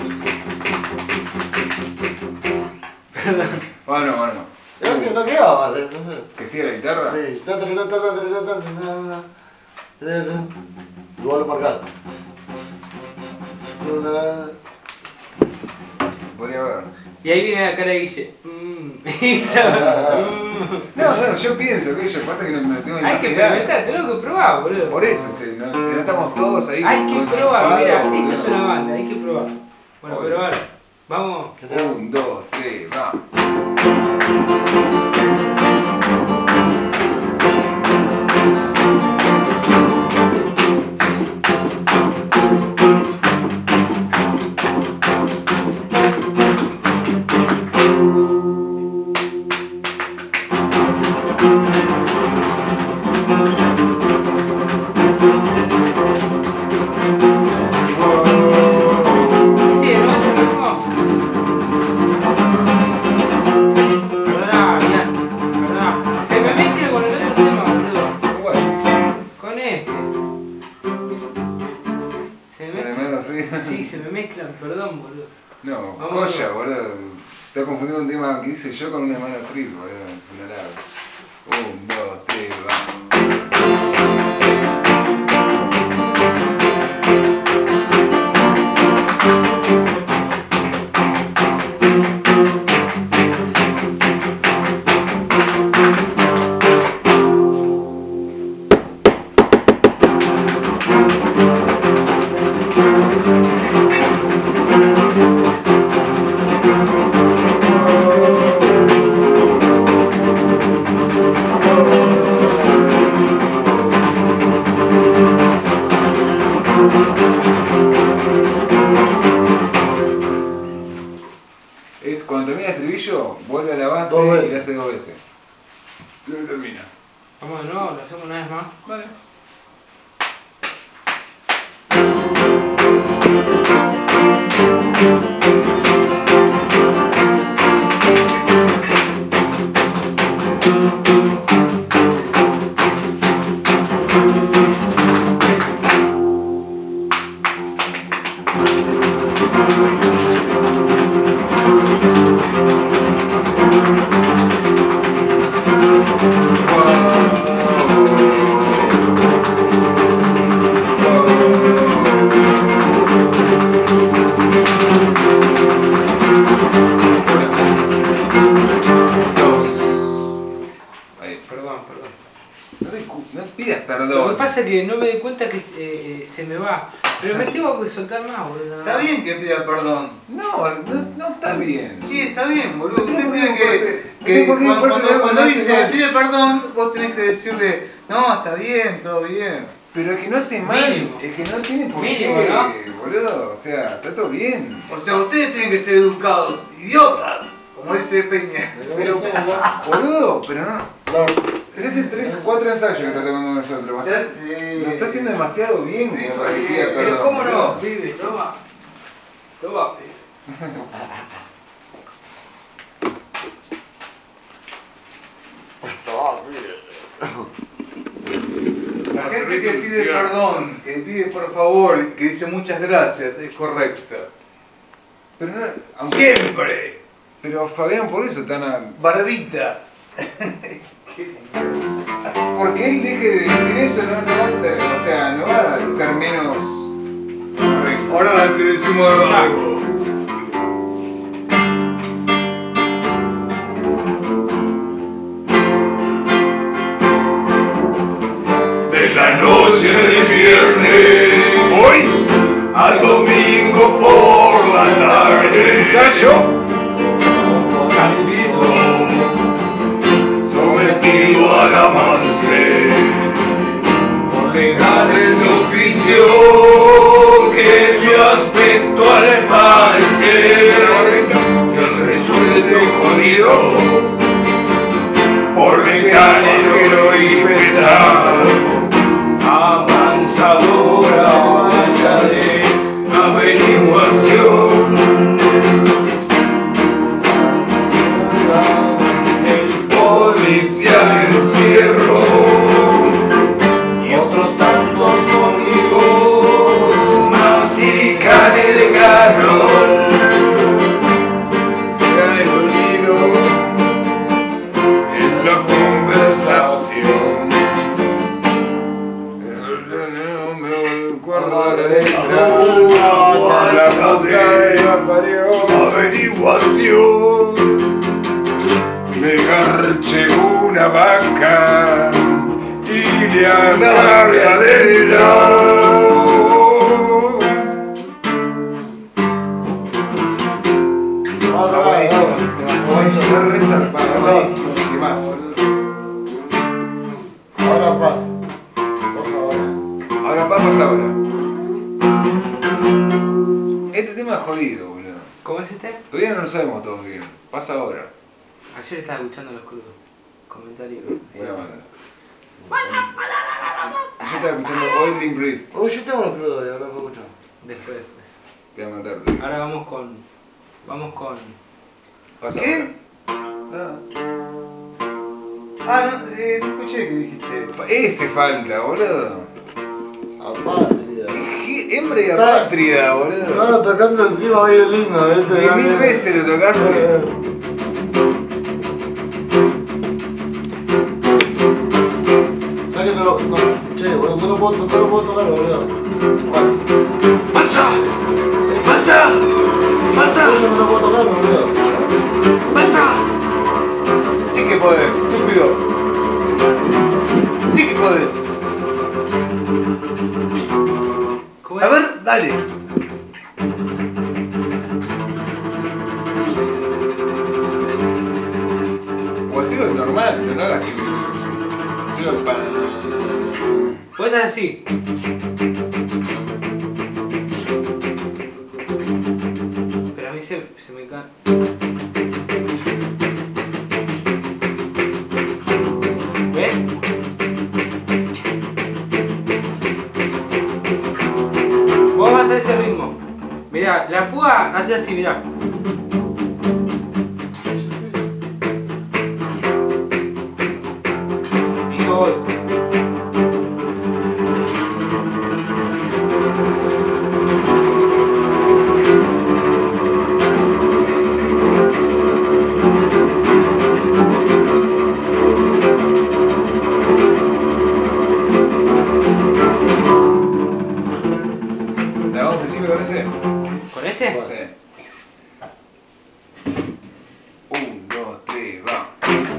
Perdón. Bueno, bueno. Creo que no quedaba mal, eh, no sé. ¿Que siga la guitarra? Sí. Ta, ta, ta, ta, ta, ta, ta, ta, ta, ta. Igual lo marcado. Podría haber. Y ahí viene la cara de Guille. Mm, hizo. Mm. No, no, yo pienso que yo pasa que no me lo tengo que Hay que imaginar. experimentar, tenemos que probar, boludo. Por eso, si no, si no estamos todos ahí Hay que probar, enchufados, mira, boludo. esto es una banda, hay que probar. Bueno, Obvio. pero ahora, vamos. Un, dos, tres, va. Sí, se me mezclan, perdón, boludo. No, Vamos, joya, vamos. boludo. Estás confundiendo un tema que hice yo con una hermana Trid, boludo. Es una larga. Un, dos, tres, vamos. Es cuando termina el estribillo, vuelve a la base Dos y veces. le hace dos veces. Y luego termina. Vamos de nuevo, lo hacemos una vez más. Vale. Ahí. Perdón, perdón. No, discu- no pidas Lo perdón. que pasa es que no me doy cuenta que eh, eh, se me va. Pero me tengo que soltar más, boludo. Está bien que pida perdón. No, no, no está bien. Sí, está bien, boludo. No tiene Usted por qué tiene que, ocuparse- no que tiene por qué cuando, ocuparse de cuando, algo cuando que no hace dice mal. pide perdón, vos tenés que decirle, no, está bien, todo bien. Pero es que no hace mal, Mínimo. es que no tiene por Mínimo, qué, ¿no? boludo. O sea, está todo bien. O sea, ustedes tienen que ser educados, idiotas, como dice Peña. Pero, boludo, pero no. Lord. Se hace tres o cuatro ensayos que está tocando nosotros. Ya sé. Lo está haciendo demasiado bien como para que pida perdón. Pero cómo no, boludo. pibe, toma. Toma, pibe. La gente que pide perdón, que pide por favor, que dice muchas gracias, es correcta. Pero no, aunque- Siempre. Pero Fabián, por eso están a... Barbita. Porque él deje de decir eso, no, no va a tener- o sea, no va a ser menos correcto. Ahora te decimos algo. De la noche de viernes hoy al domingo por la tarde. Ensayo. Sometido al avance legales de oficio que su aspecto al parecer es resuelto jodido por mecanero y pesado. Avanzadora valla de averiguación. El policial encierro y otros tantos conmigo mastican el garrón. Será el olvido en la conversación. No me acuerdo de la Ahora la puta de la parió. averiguación. Me garché una vaca y le acabé adentro. Está buenísimo. Está re zarpado, buenísimo, temazo. Ahora paz. Por favor. Ahora papas ahora. Este tema es jodido, boludo. ¿Cómo es este? Todavía no lo sabemos todos bien. Pasa ahora. Ayer estaba escuchando los crudos. Comentario. Buena banda. Yo estaba escuchando Oiling Priest. Uy, yo tengo unos crudos de ahora puedo escuchar. Después, después. Te voy a matar, tío. Ahora vamos con. Vamos con. Pasa ¿Qué? ahora. Ah, no, eh, no escuché que dijiste. Fa- Ese falta, boludo. A patria. Es Hembra y Está- apátrida, boludo. Estaba tocando encima violino, ¿viste? Diez mil veces lo tocaste. ¿Sabes que no lo.? No, che, boludo, no lo puedo, no lo puedo tocar, boludo. Bueno, ¡Basta! ese- ¡Basta! ¡Basta! Yo no lo puedo tocar, boludo. ¡Basta! Sí que podés, estúpido. Sí que podés. ¿Cómo A es? ver, dale. O hacelo normal, no lo hagas que. Hacelo para. Puedes hacer así. Pero a mí se, se me cae. ¿Ves? Vos vas a ese ritmo. Mirá, la púa hace así, mirá. Y yo voy. ¿La vamos al principio con ese? ¿Con este? Sí. Un, dos, tres, va.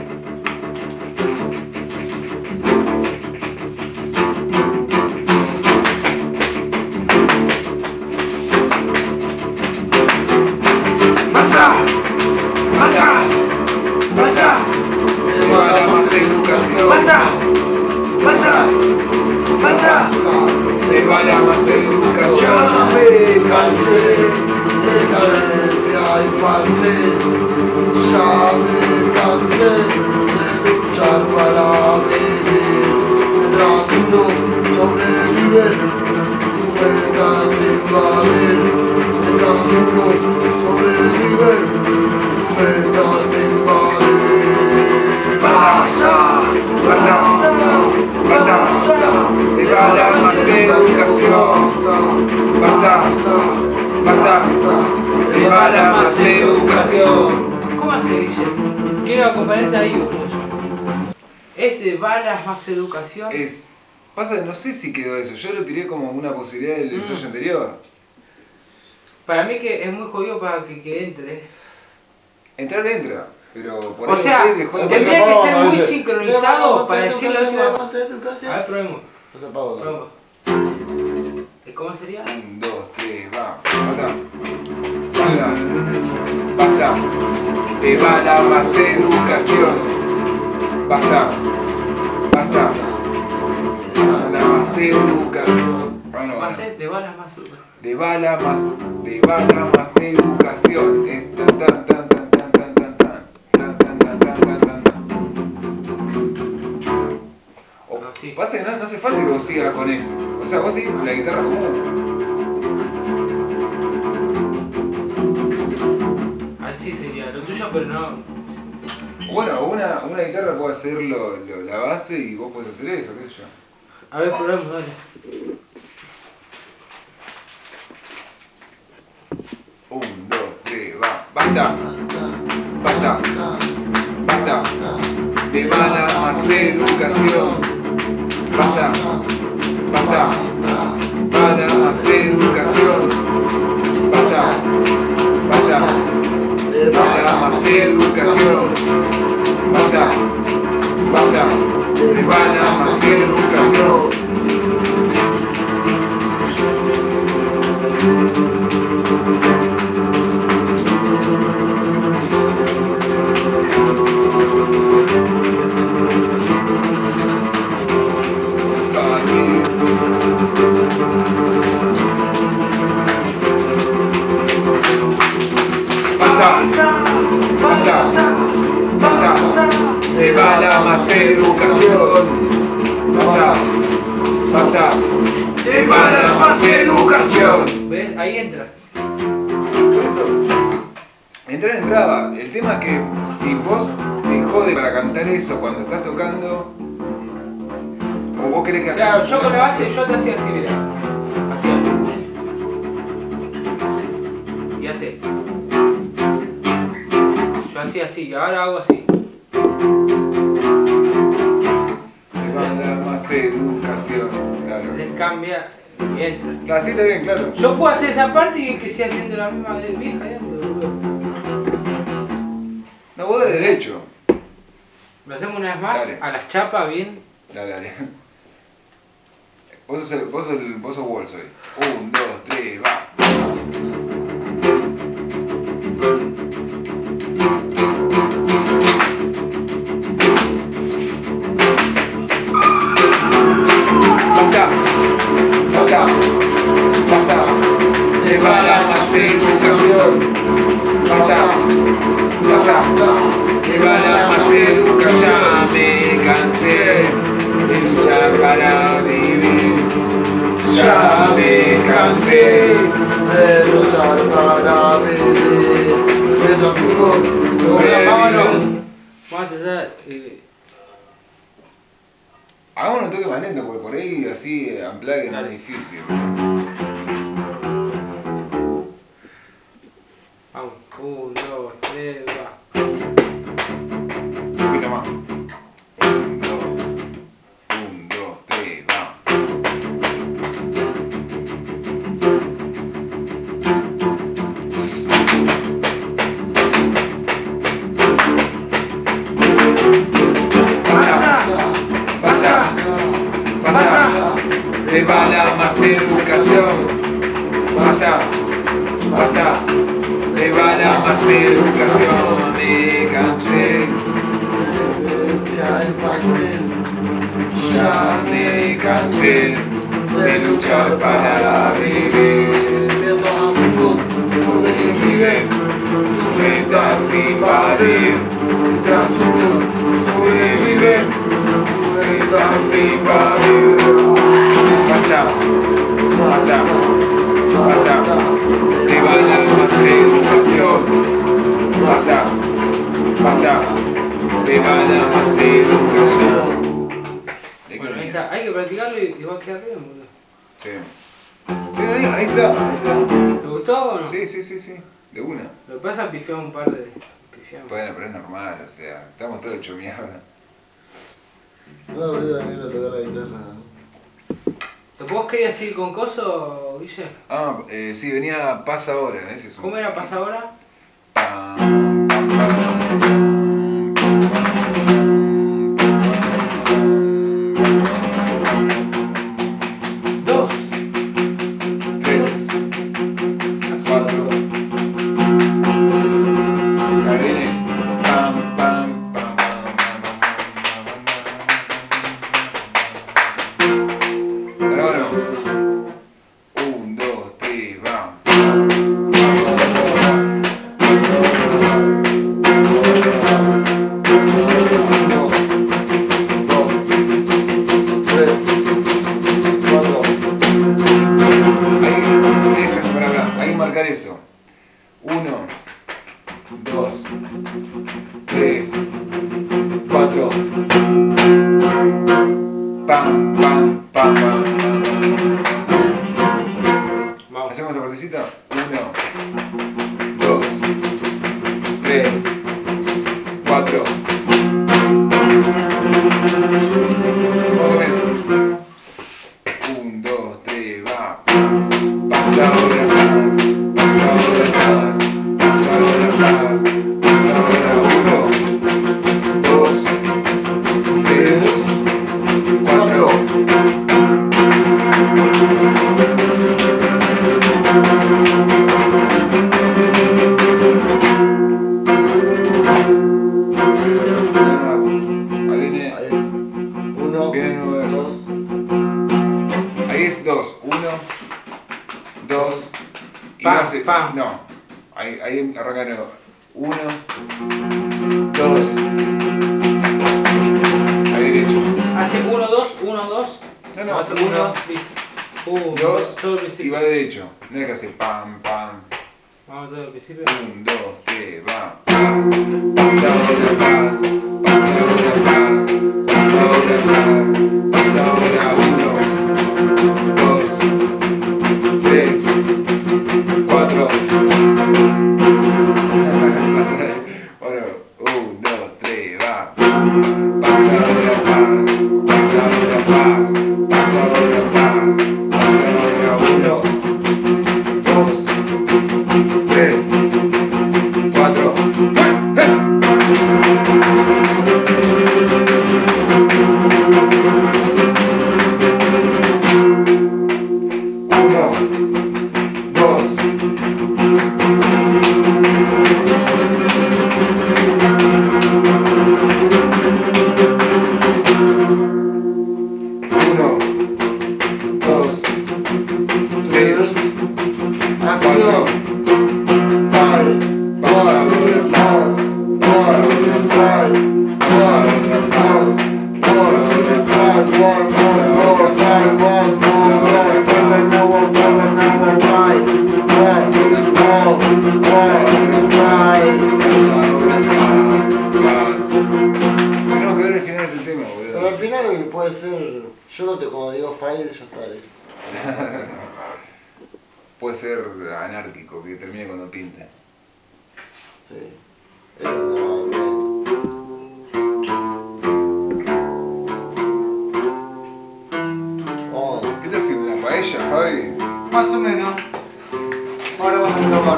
¡Basta! ¡Basta! ¡Basta! Para más educación. ¡Basta! ¡Basta! ¡Basta! Le vale más educación. Ya me cansé de cadencia infantil. Ya me cansé de luchar para vivir. Mientras unos sobreviven, metas invadir. Mientras unos sobreviven, metas invadir. ¡Basta! ¡Basta! ¡Basta! Le vale más educación. Basta. Basta. Le vale más educación. ¿Cómo hace, Guille? Quiero acompañarte ahí, boludo. ¿Es de balas más educación? Es. Pasa, no sé si quedó eso. Yo lo tiré como una posibilidad del ensayo anterior. Para mí que es muy jodido para que, que entre. Entrar entra, pero por O ahí sea, usted dejó de tendría que ser no, muy ese- sincronizado para decir la última. Más educación. A ver, probemos. No se apagó, ¿no? probemos. ¿Y ¿Cómo sería? Un, dos, tres, va. Basta. Basta. Basta. Te va la más educación. Basta. Basta. La más educación. Bueno, Más bueno. es de balas más educación. De bala más, de bala más educación. Es tan tan tan tan tan tan tan tan tan tan tan tan tan tan. O No, sí. pasa que no, no hace falta que vos sigas con eso. O sea, vos seguís con la guitarra común. Así sería lo tuyo, pero no. Bueno, una, una guitarra puede hacer lo, lo- la base y vos podés hacer eso, qué sé yo. A ver, probemos, dale. Un, dos, tres, va. Basta. Basta. Basta. De bala más educación. Basta. Basta. Bala más educación. Basta. Basta. De bala más educación. Basta. Basta. De bala más educación. Basta, basta, basta, de bala más educación. Basta, basta, de bala más educación. ¿Ves? Ahí entra. Por eso, entrar entraba. El tema es que si vos te jode para cantar eso cuando estás tocando, o vos querés que Claro, hacer- yo con la base, yo te hacía así, mira. Hacía. hace. Yo hacía así, y ahora hago así. Me va a dar más educación. Claro. Entonces cambia y entra. Claro, así está bien, claro. Yo puedo hacer esa parte y que siga haciendo la misma de vieja y antes, boludo. No, vos dale derecho. Lo hacemos una vez más, Dale. a las chapas, bien. Dale, dale. Vos sos el, vos sos el, vos sos Wolves hoy. Un, dos, tres, va. Basta, basta, basta. Te va a dar más educación. Basta, basta. Te va a dar más educación. Ya me cansé de luchar para vivir. Ya me cansé de luchar para vivir. Mientras unos sobreviven. Vámonos. Vamos a hacer. Eh, Hagamos un toque más lento porque por ahí así ampliar es más difícil. vamos. Un, dos, tres, va. Un poquito más. Un, dos, un, dos, tres, va. ¡Basta! ¡Basta! ¡Basta! Te va a dar más educación. Basta, basta. Te va a dar más educación. Me cansé. herencia infantil. Ya me cansé de luchar para vivir. Mientras unos sobreviven, Tu meta es invadir. mientras unos sobreviven, tu meta es invadir. Basta, Basta, basta. Te va a dar más educación. Basta, basta. Te va a dar más educación. ¿De qué Bueno, ahí venía? está. Hay que practicarlo y, y va a quedar bien, boludo. Sí. Sí, ahí, ahí está, ahí está. ¿Te gustó o no? Sí, sí, sí, sí. De una. Lo que pasa es que pifiamos un par de. Pifiamos. Bueno, pero es normal, o sea, estamos todos hechos mierda. No, de Daniel a tocar la guitarra. ¿Vos querías ir con coso, Guille? Ah, eh, sí, venía pasa ahora, ese es un. ¿Cómo era pasa ahora? Pam, pam, pam, pam, Dos. tres, cuatro. Ahora viene. Pam, pam, pam, pam, pam, pam. Ahora bueno. Un, dos, tres, va. Ahí, eso es para acá, hay que marcar eso. Uno, dos, tres, cuatro. Pam, pam, pam, pam, pam, pam. Vamos. ¿Hacemos la partecita? Uno, dos, tres, cuatro. ¿Cómo con eso? Un, dos, tres, va. Paz, pasa ahora, paz, pasa ahora, paz, pasa ahora, paz, pasa ahora. Uno, dos, tres, cuatro. Ahí viene. Uno, Viene uno de esos. dos, Ahí es dos. Uno, dos. Y Pam, no hace. pam. No. Ahí, ahí arranca de nuevo. Uno, dos. Ahí derecho. Hace uno, dos, uno, dos. No, no, hace uno, uno, dos, listo. Uno, Dos. todo el Y principio. va derecho. No es que hace pam, pam. Vamos todo el principio. Un, dos, tres, va. Paz. Pasa ahora, paz. Pasa ahora, paz. Pasa ahora, paz. Pasa ahora. Uno, dos, tres, cuatro. paz. Pasa ahora uno, dos, tres, cuatro. Uno, dos. Uno, dos, tres, Acción. paz, pasa ahora paz, pasa ahora paz, pasa ahora paz, pasa ahora paz, pasa ahora paz, pasa ahora paz, pasa ahora paz, paz. Tenemos que ver el final de ese tema, Pero al boludo. final puede ser. Yo no te cuando digo Friday ya está. ¿Eh? Puede ser anárquico, que termine cuando pinte. Sí. Eso no va bien. Oh. ¿Qué estás haciendo? ¿Una paella, Fabi? Más o menos. Ahora vamos a probar.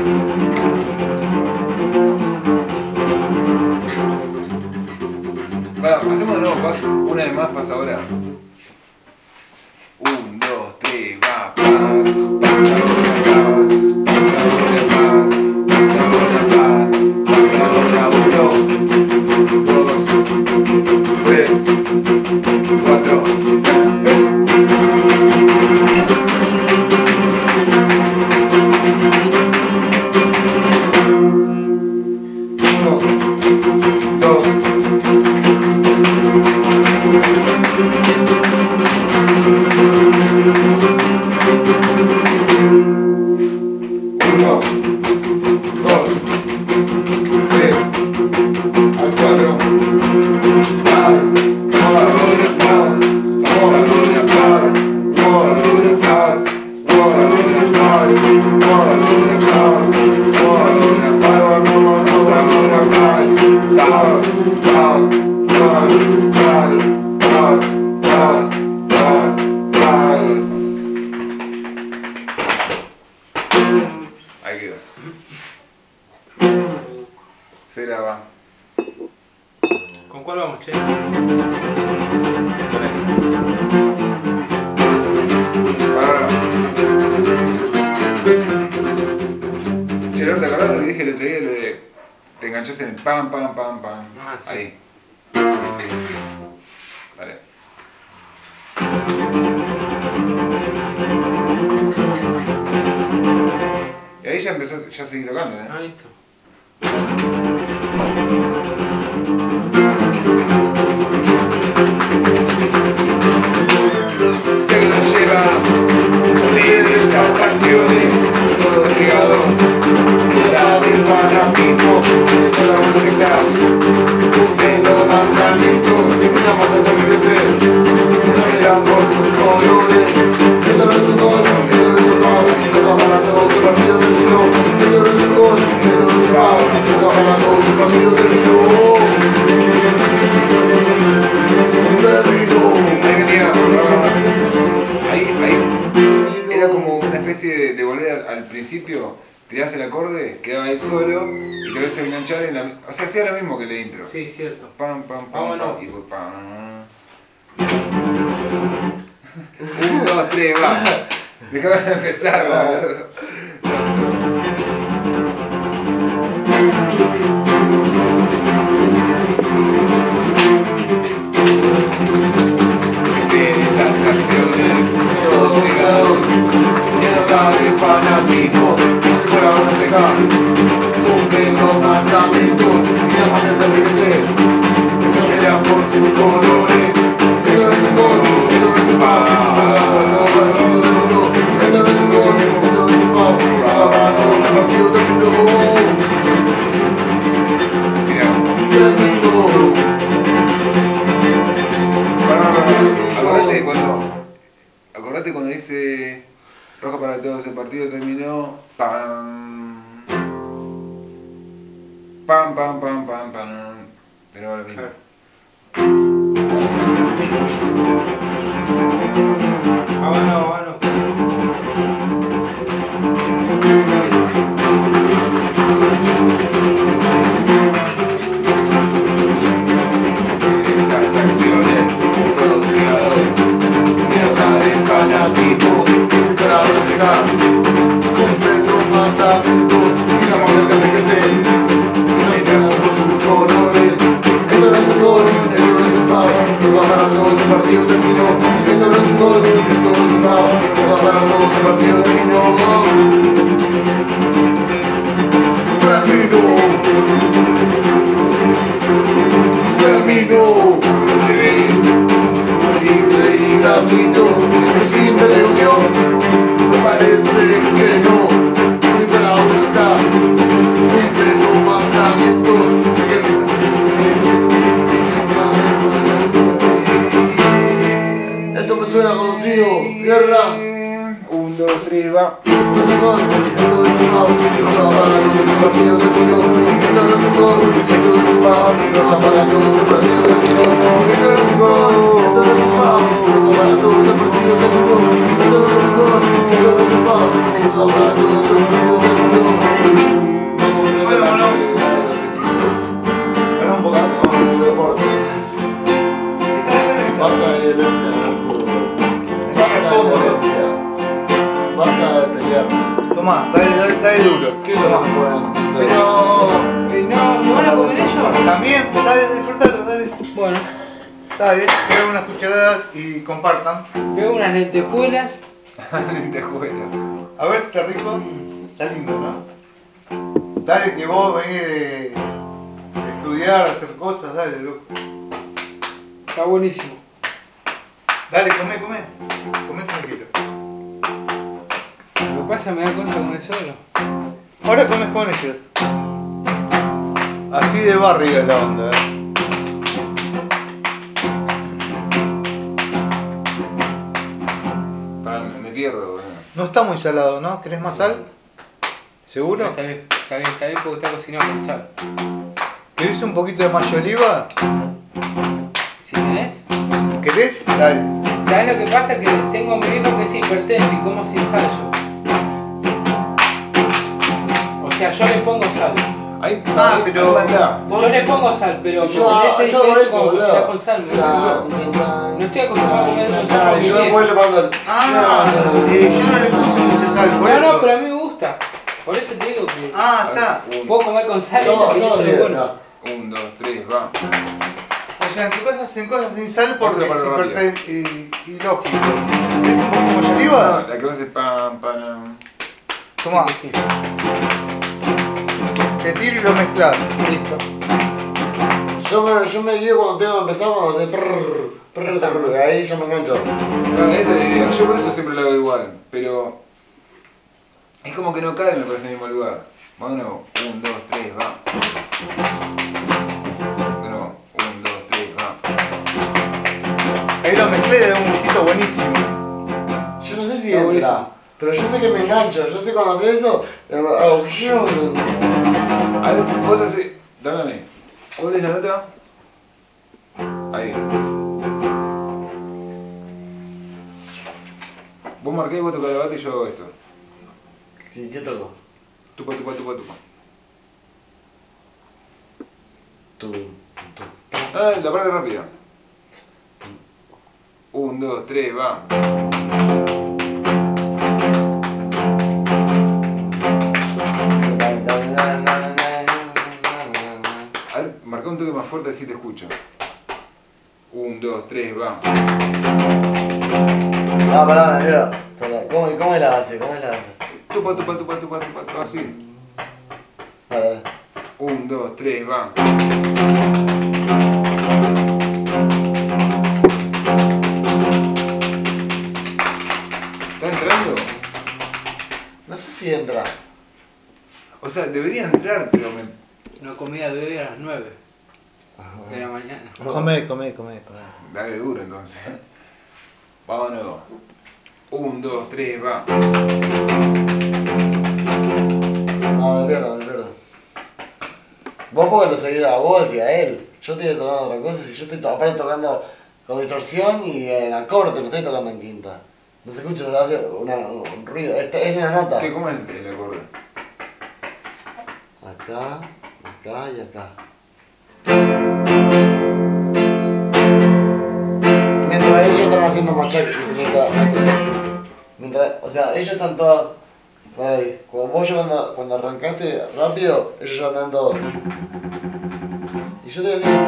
Bueno, hacemos de nuevo paso. Una vez más, pasa ahora. Un, dos, tres, va, paz. Pasa ahora paz. Pasa ahora paz. Pasa ahora paz. Pasa ahora uno, dos, tres, cuatro. Uno, dos. Uno, dos, tres, cuatro. Paz, pasa ahora paz, pasa ahora paz, pasa ahora paz, pasa ahora paz, pasa ahora paz, pasa ahora paz, pasa ahora paz, paz, paz, paz, paz, paz, paz, paz, paz. Ahí quedó. Se graba. ¿Con cuál vamos, che? Con eso. Pará. Che, ¿no te acordás lo que dije el otro día? Lo de te enganchás en el pam, pam, pam, pam. Ah, sí. Ahí. Vale. Y ahí ya empezó, ya seguí tocando, ¿eh? Ah, listo. Sé que nos lleva unir esas acciones, todos ligados, hora de fanatismo, de la música, de los mandamientos, la mata se enriquece, no miran por sus colores, esto no es un gol, esto no es un foul, toca para todos, el partido terminó, esto no es un gol, esto no es un foul, toca para todos, el partido terminó. Terminó. Ahí venía, ahí, ahí era como una especie de, de volver al, al principio, tirás el acorde, quedaba ahí solo y te ves a enganchar en la, o sea, hacía lo mismo que la intro. Sí, cierto. Pam, pam, pam, Vámonos. pam, y pues pam. Un, dos, tres, va. Dejame de empezar, boludo. En esas acciones, todos cegados, mierda de fanatismo, por la música, cumplen los mandamientos, y la mata se enriquece, no pelean por sus colores, esto no es un gol, esto no es un foul, esto no es un gol, esto no es un foul, toca para todos, el partido terminó. Mirá, terminó. Pará, pará, pará. Acordate cuando. Acordate cuando dice roja para todos, el partido terminó. Pam. Pam, pam, pam, pam, pam. De nuevo lo mismo. Claro. acá. Cumple los mandamientos y llama que se enriquece. Iluminamos sus colores. Esto no es un gol, esto no es un foul. Todos para todos, el partido terminó. Esto no es un gol, esto no es un foul. Todos para todos, el partido terminó. Terminó. Terminó. Libre y gratuito, sin prevención. Me parece que no. Muy buena música. Cumple los mandamientos. Esto me suena conocido. Guerras. Un, dos, tres, va. Esto no es un gol, esto es un foul. Roja para todos, el partido terminó. Esto no es un gol, esto es un foul. Roja para todos, el partido terminó. Esto no es un gol, esto no es un foul. Roja para todos, el partido terminó. Esto no es un gol, esto no es un foul. Roja para todos, el partido terminó. Bueno, bueno. Era un poco más de deporte. Basta de violencia en el fútbol. Basta de violencia. Basta de pelear. Tomá, dale, dale, dale duro. ¿Qué es lo que pueden entender? Pero. ¿Y no, no van a comer ellos? También, dale, disfrutalo, dale. Bueno, Dale, peguen unas cucharadas y compartan. veo unas lentejuelas. Lentejuela. A ver, está rico. Está lindo, ¿no? Dale, que vos venís de, de estudiar, de hacer cosas, dale, loco. Está buenísimo. Dale, come, come. Come tranquilo. Lo que pasa es que me da cosa comer solo. Ahora comes con ellos. Así de barrio es la onda, eh. Pará, me, me pierdo, boludo. No está muy salado, ¿no? ¿Querés más sal? ¿Seguro? Está bien, está bien, está bien porque está cocinado con sal. ¿Querés un poquito de mayo oliva? ¿Si tenés? ¿Querés? Dale. ¿Sabes lo que pasa? Que tengo a mi viejo que es hipertenso y como sin sal yo. O sea, yo le pongo sal. Ahí, Ah, ahí, pero- ahí está. Yo le pongo sal, pero Yo, con ese yo por diferente eso, como cocinar boludo. con sal. ¿me Chan, entiendes? chan, chan. No estoy acostumbrado a comer con sal Chan, con y mi yo viejo. después le mando el... Ah, eh, yo no le puse mucha sal, por No, eso. no, pero a mí me gusta. Por eso te digo que Ah, está. Un, puedo comer con sal. Yo, eso, yo eso lo es digo, bueno. no. un, dos, tres, va. O sea, en tu casa hacen cosas sin sal porque es Vamos a hacerlo hiperten- y, y lógico. ¿Querés un poquito de mayo oliva? No, la que vos haces pam, pam. Tomá, Sí, sí, te tiro y lo mezclas. sí. Listo. Yo me, yo me guío cuando tengo que empezar, cuando hace prrrr, prrrr, prrrr, ahí yo me engancho. No, esa es la idea. Yo por eso siempre lo hago igual. Pero es como que no cae, me parece, en el mismo lugar. Vamos de nuevo. Un, dos, tres, va. De nuevo. Un, dos, tres, va. Ahí lo mezclé y le da un gustito buenísimo. Yo no sé si Está entra, buenísimo. pero yo sé que me engancho. Yo sé cuando hace eso, eh, hago yo. A ver, vos haces. Dame a mí. ¿Cuál es la nota? Ahí. Vos marqué y vos tocás la bata y yo hago esto. ¿Qué, qué toco? Tupa, tupa, tupa, tupa. Tú, tú. Ah, la parte rápida. Un, dos, tres, va. A ver, marcá un toque más fuerte así te escucho. Un, dos, tres, va. Ah, pará, mira. ¿Cómo, ¿Cómo es la base? ¿Cómo es la base? Tupa, tupa, tupa, tupa, tupa, tupa, así. Vale. Un, dos, tres, va. ¿Está entrando? No sé si entra. O sea, debería entrar, pero me... Una comida de hoy a las nueve de la mañana. Come, come, come, come. Dale duro entonces. Vámonos. Un, dos, tres, va. No, me pierdo, me pierdo. Vos porque lo seguís a vos y a él. Yo estoy tocando otra cosa, si yo estoy to- aparte tocando con distorsión y en acorde, no estoy tocando en quinta. No se escucha, se hace una- un ruido. Esta es una nota. ¿Qué? ¿Cómo es el acorde? Acá, acá y acá. Mientras ellos están haciendo machaque, mientras, mientras, o sea, ellos están todos. Ahí, como vos ya cuando, cuando arrancaste rápido, ellos ya andan todos. Y yo te voy a decir.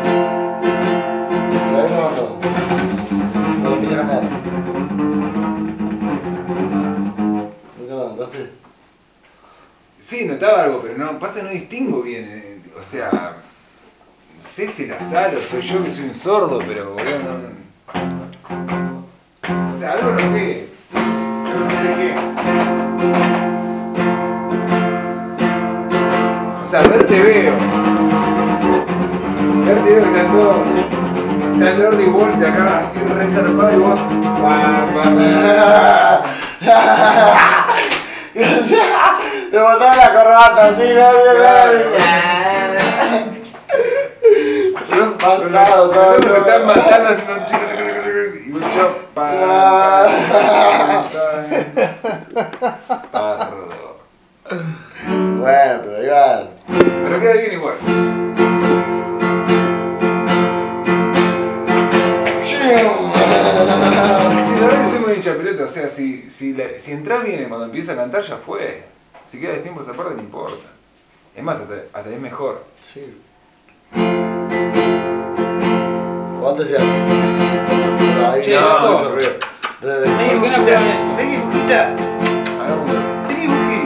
Pero ahí no van todos. Cuando empieza a cantar. ¿Nunca lo notaste? Sí, notaba algo, pero no, pasa no distingo bien. eh, O sea, no sé si la sal o soy yo que soy un sordo, pero boludo, no, no. O sea, algo noté, pero no sé qué. O sea, verte veo. Verte veo que están todos. Está el Lord y Wolf de acá así re zarpado y vos. Pa, pa, pa. Te botaba la corbata, así, Los locos se están matando haciendo un chico, chico, chico, chico, y un chop. Pa, pa, pardo. Bueno, pero igual. Pero queda bien igual. Sí, la verdad que soy muy hincha pelota, o sea, si, si, la, si entras bien cuando empieza a cantar ya fue. Si queda de tiempo esa parte no importa. Es más, hasta, hasta es mejor. Sí. ¿Cuánto se hace? Ahí Che, no, loco. mucho ruido. Desde- ¿Por qué no prueban esto? Vení, Buquita. Hagamos una. Vení, Buqui.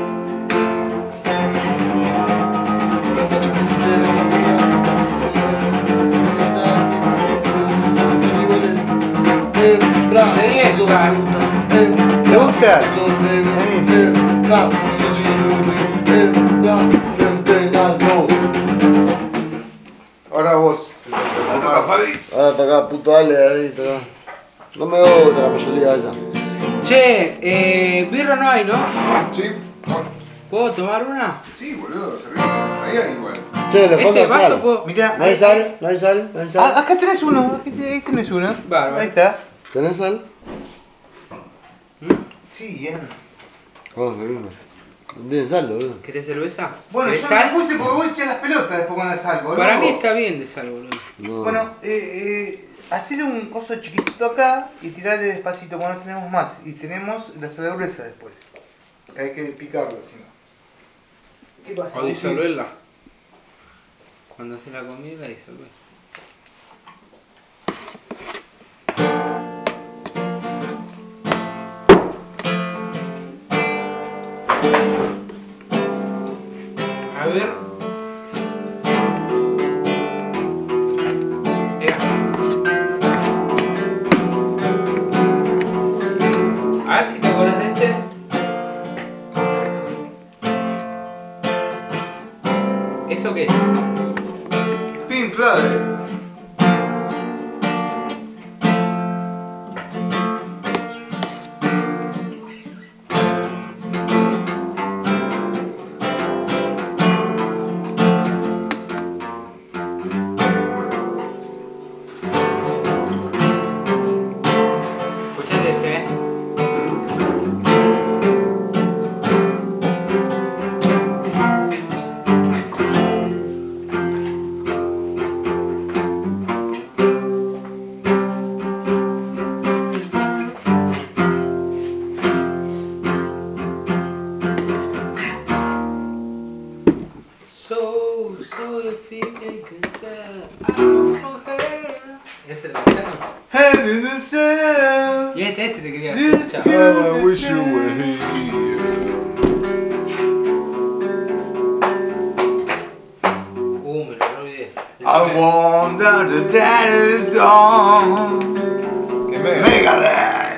Te dije jugar. ¿Te gusta? Ahora vos. Te toca Fabi. Ahora toca, puto dale ahí, toca. No me gusta la mayoría esa. Che, eh, birra no hay, ¿no? Sí. ¿Puedo tomar una? Sí, boludo, servimos. Ahí hay igual. Che, le Este falta vaso sal. puedo. Mirá, ¿No hay sal? ¿No hay sal? ¿No hay sal? Ah, acá tenés uno, aquí te- ahí tenés uno. Bárbaro. Ahí está. ¿Tenés sal? Sí, bien. Vamos, seguimos. No tiene sal, boludo. ¿Querés cerveza? Bueno, ¿Querés yo me sal? puse porque vos echás las pelotas después con la sal, boludo. Para mí está bien de sal, boludo. No. Bueno, eh, eh, hacerle un coso chiquitito acá y tirarle despacito cuando no tenemos más. Y tenemos la sal gruesa después. Que hay que picarlo encima. ¿Qué pasa? O disolverla. Cuando haces la comida la disolvés. A ver. Mira. A ver si te acuerdas de este. ¿Eso qué? Pink Floyd. Escuchate este, eh. So, so you feel you can tell I'm from here. ¿Ese lo escucharon? Hand in the sun. Y este, este te quería This escuchar. you- I wish you were here. Uh, me lo olvidé. El I primero. wonder the dead song. ¿Qué me? Megadeth.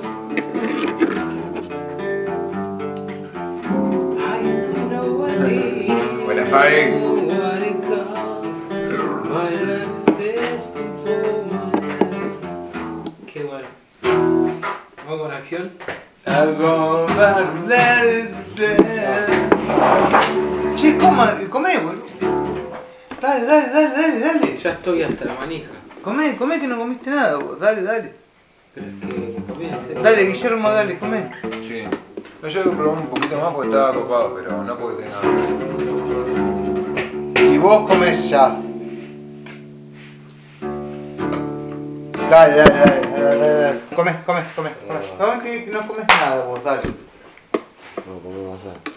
I know what it is. Buena, Fabi. What it costs. My life is for my life. Qué bueno. ¿Vamos con acción? I wonder the dead. Che, coma, comé, boludo. Dale, dale, dale, dale, dale. Ya estoy hasta la manija. Comé, comé que no comiste nada, vos. Dale, dale. Pero es que comí en serio. Dale, Guillermo, dale, comé. Sí. No, yo probé un poquito más porque estaba copado, pero no porque tenga hambre. Y vos comés ya. Dale, dale, dale, dale. dale, dale. Come, come, come, come. Come que no comes nada vos, dale. No, ¿cómo vas a hacer?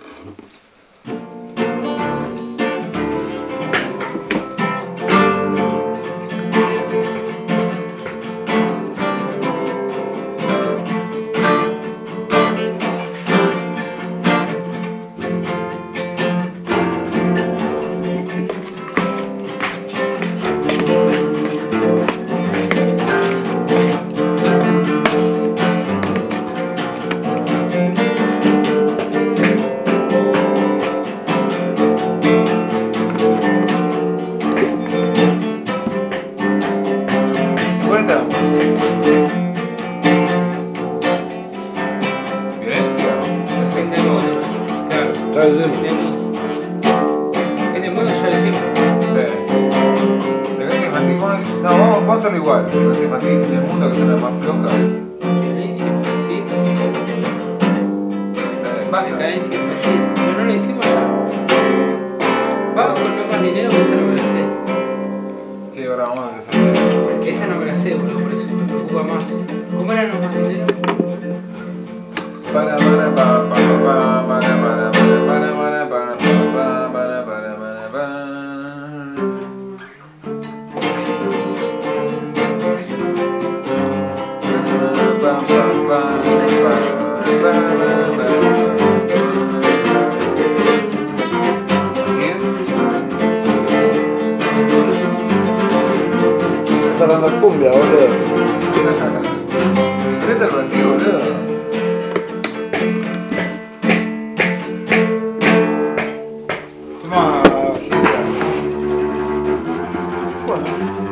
¿Cuál estábamos? ¿Violencia? Es de moda, claro. Ya lo hicimos. Es de moda. Es de moda, ya lo hicimos. Sí. Violencia infantil, ¿cómo? No, vamos, vamos a hacerlo igual. Violencia infantil, fin del mundo, que son las más flojas. Violencia infantil. Eh, Basta. Decadencia infantil. Pero no lo hicimos ya. Vamos con no más dinero, que esa no me la sé. Sí, ahora vamos a hacer. Esa no me la sé, boludo, por eso me preocupa más. ¿Cómo era no más dinero? Para para pa pa pa para para para para para pa pa para para para pa. ¿Así es? Está hablando cumbia, boludo. Pero es algo así, boludo. Toma, Julia. Bueno,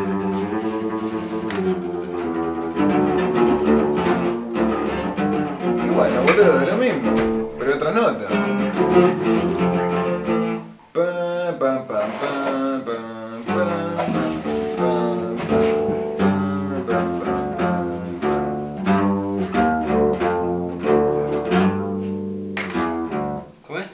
Y bueno, boludo, es lo mismo, pero otra nota. Pa, pa, pa, pa, pa, pa, pa, pa, pa, pa. ¿Cómo es?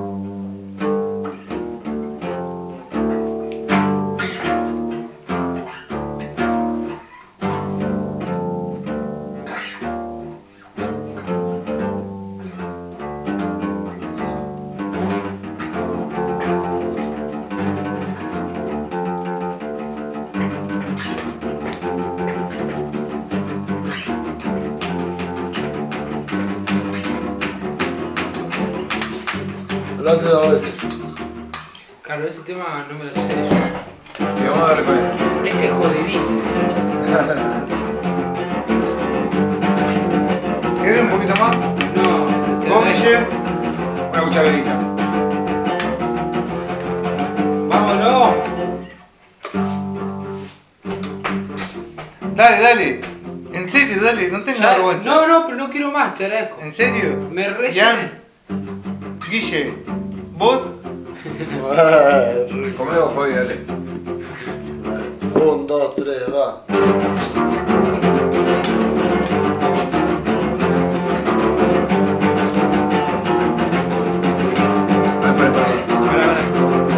Lo haces dos veces. Claro, ese tema no me lo sé yo. Sí, vamos a darle con eso entonces. Este es jodidísimo. ¿querés un poquito más? No, te ¿Vos, lo dejo. Guille? Una cucharadita. ¡Vámonos! Dale, dale. En serio, dale, no tengas Ya- vergüenza. no, no, pero no quiero más, te agradezco. ¿En serio? Me re Ian, Guille, vos, Comé vos, Fabi, dale. Un, dos, tres, va. Ah, para, para. Pará, pará.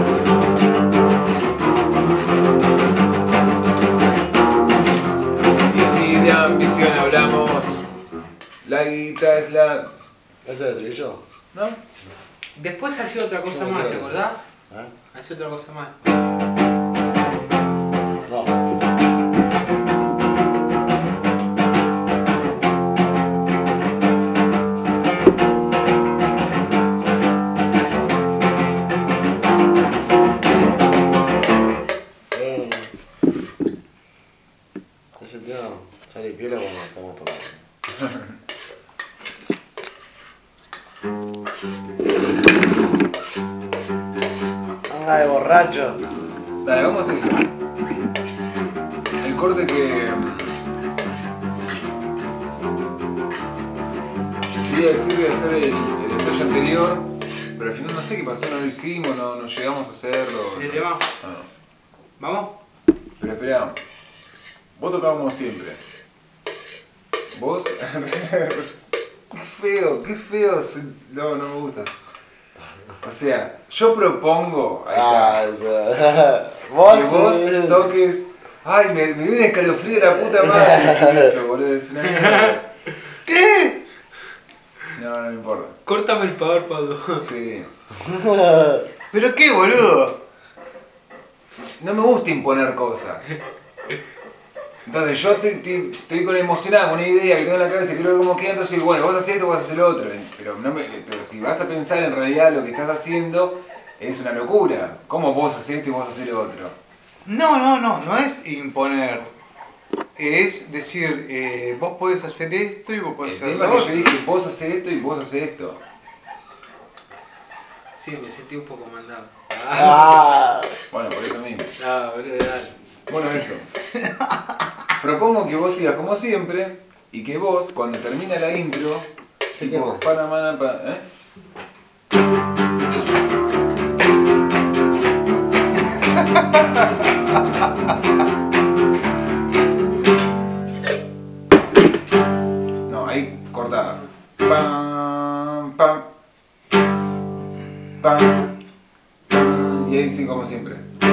Y si de ambición hablamos, la guita es la... ¿Ese es el estribillo? ¿No? Después hacía otra cosa ¿Cómo más, se ¿te llama? acordás? ¿Eh? Hacía otra cosa más. No. Eh, ese tío sale piola cuando estamos tocando. Anda de borracho. Dale, vamos a eso. El corte que... Iba a decir de hacer el, el ensayo anterior, pero al final no sé qué pasó, no lo hicimos, no, no llegamos a hacerlo. ¿El tema? Ah, ¿Vamos? pero espera, vos tocás como siempre. Vos... Qué feo, qué feo. se- No, no me gusta. O sea, yo propongo... Ahí está. Ah, vos, Que vos eh, toques Ay, me, me viene escalofrío la puta madre decir eso, boludo. Es una mierda. ¿Qué? No, no importa. Córtame el párpado. Sí. ¿Pero qué, boludo? No me gusta imponer cosas. Entonces yo te- te- estoy con emocionado, con una idea que tengo en la cabeza y quiero ver cómo queda, entonces digo, bueno, vos haces esto, vos haces lo otro. Pero, no me, pero si vas a pensar en realidad lo que estás haciendo, es una locura. ¿Cómo vos haces esto y vos haces lo otro? No, no, no, no es imponer. Es decir, eh, vos podés hacer esto y vos podés El hacer tema lo es que yo otro. dije, vos haces esto y vos haces esto. Sí, me sentí un poco mandado. Ah, Bueno, por eso mismo. No, boludo, dale. Bueno, eso. Propongo que vos sigas como siempre y que vos, cuando termina la intro, ¿Qué tipo, tema? pana, mana, pa- ¿eh? No, ahí cortala. Pam, pam, pam, pam, y ahí sí como siempre.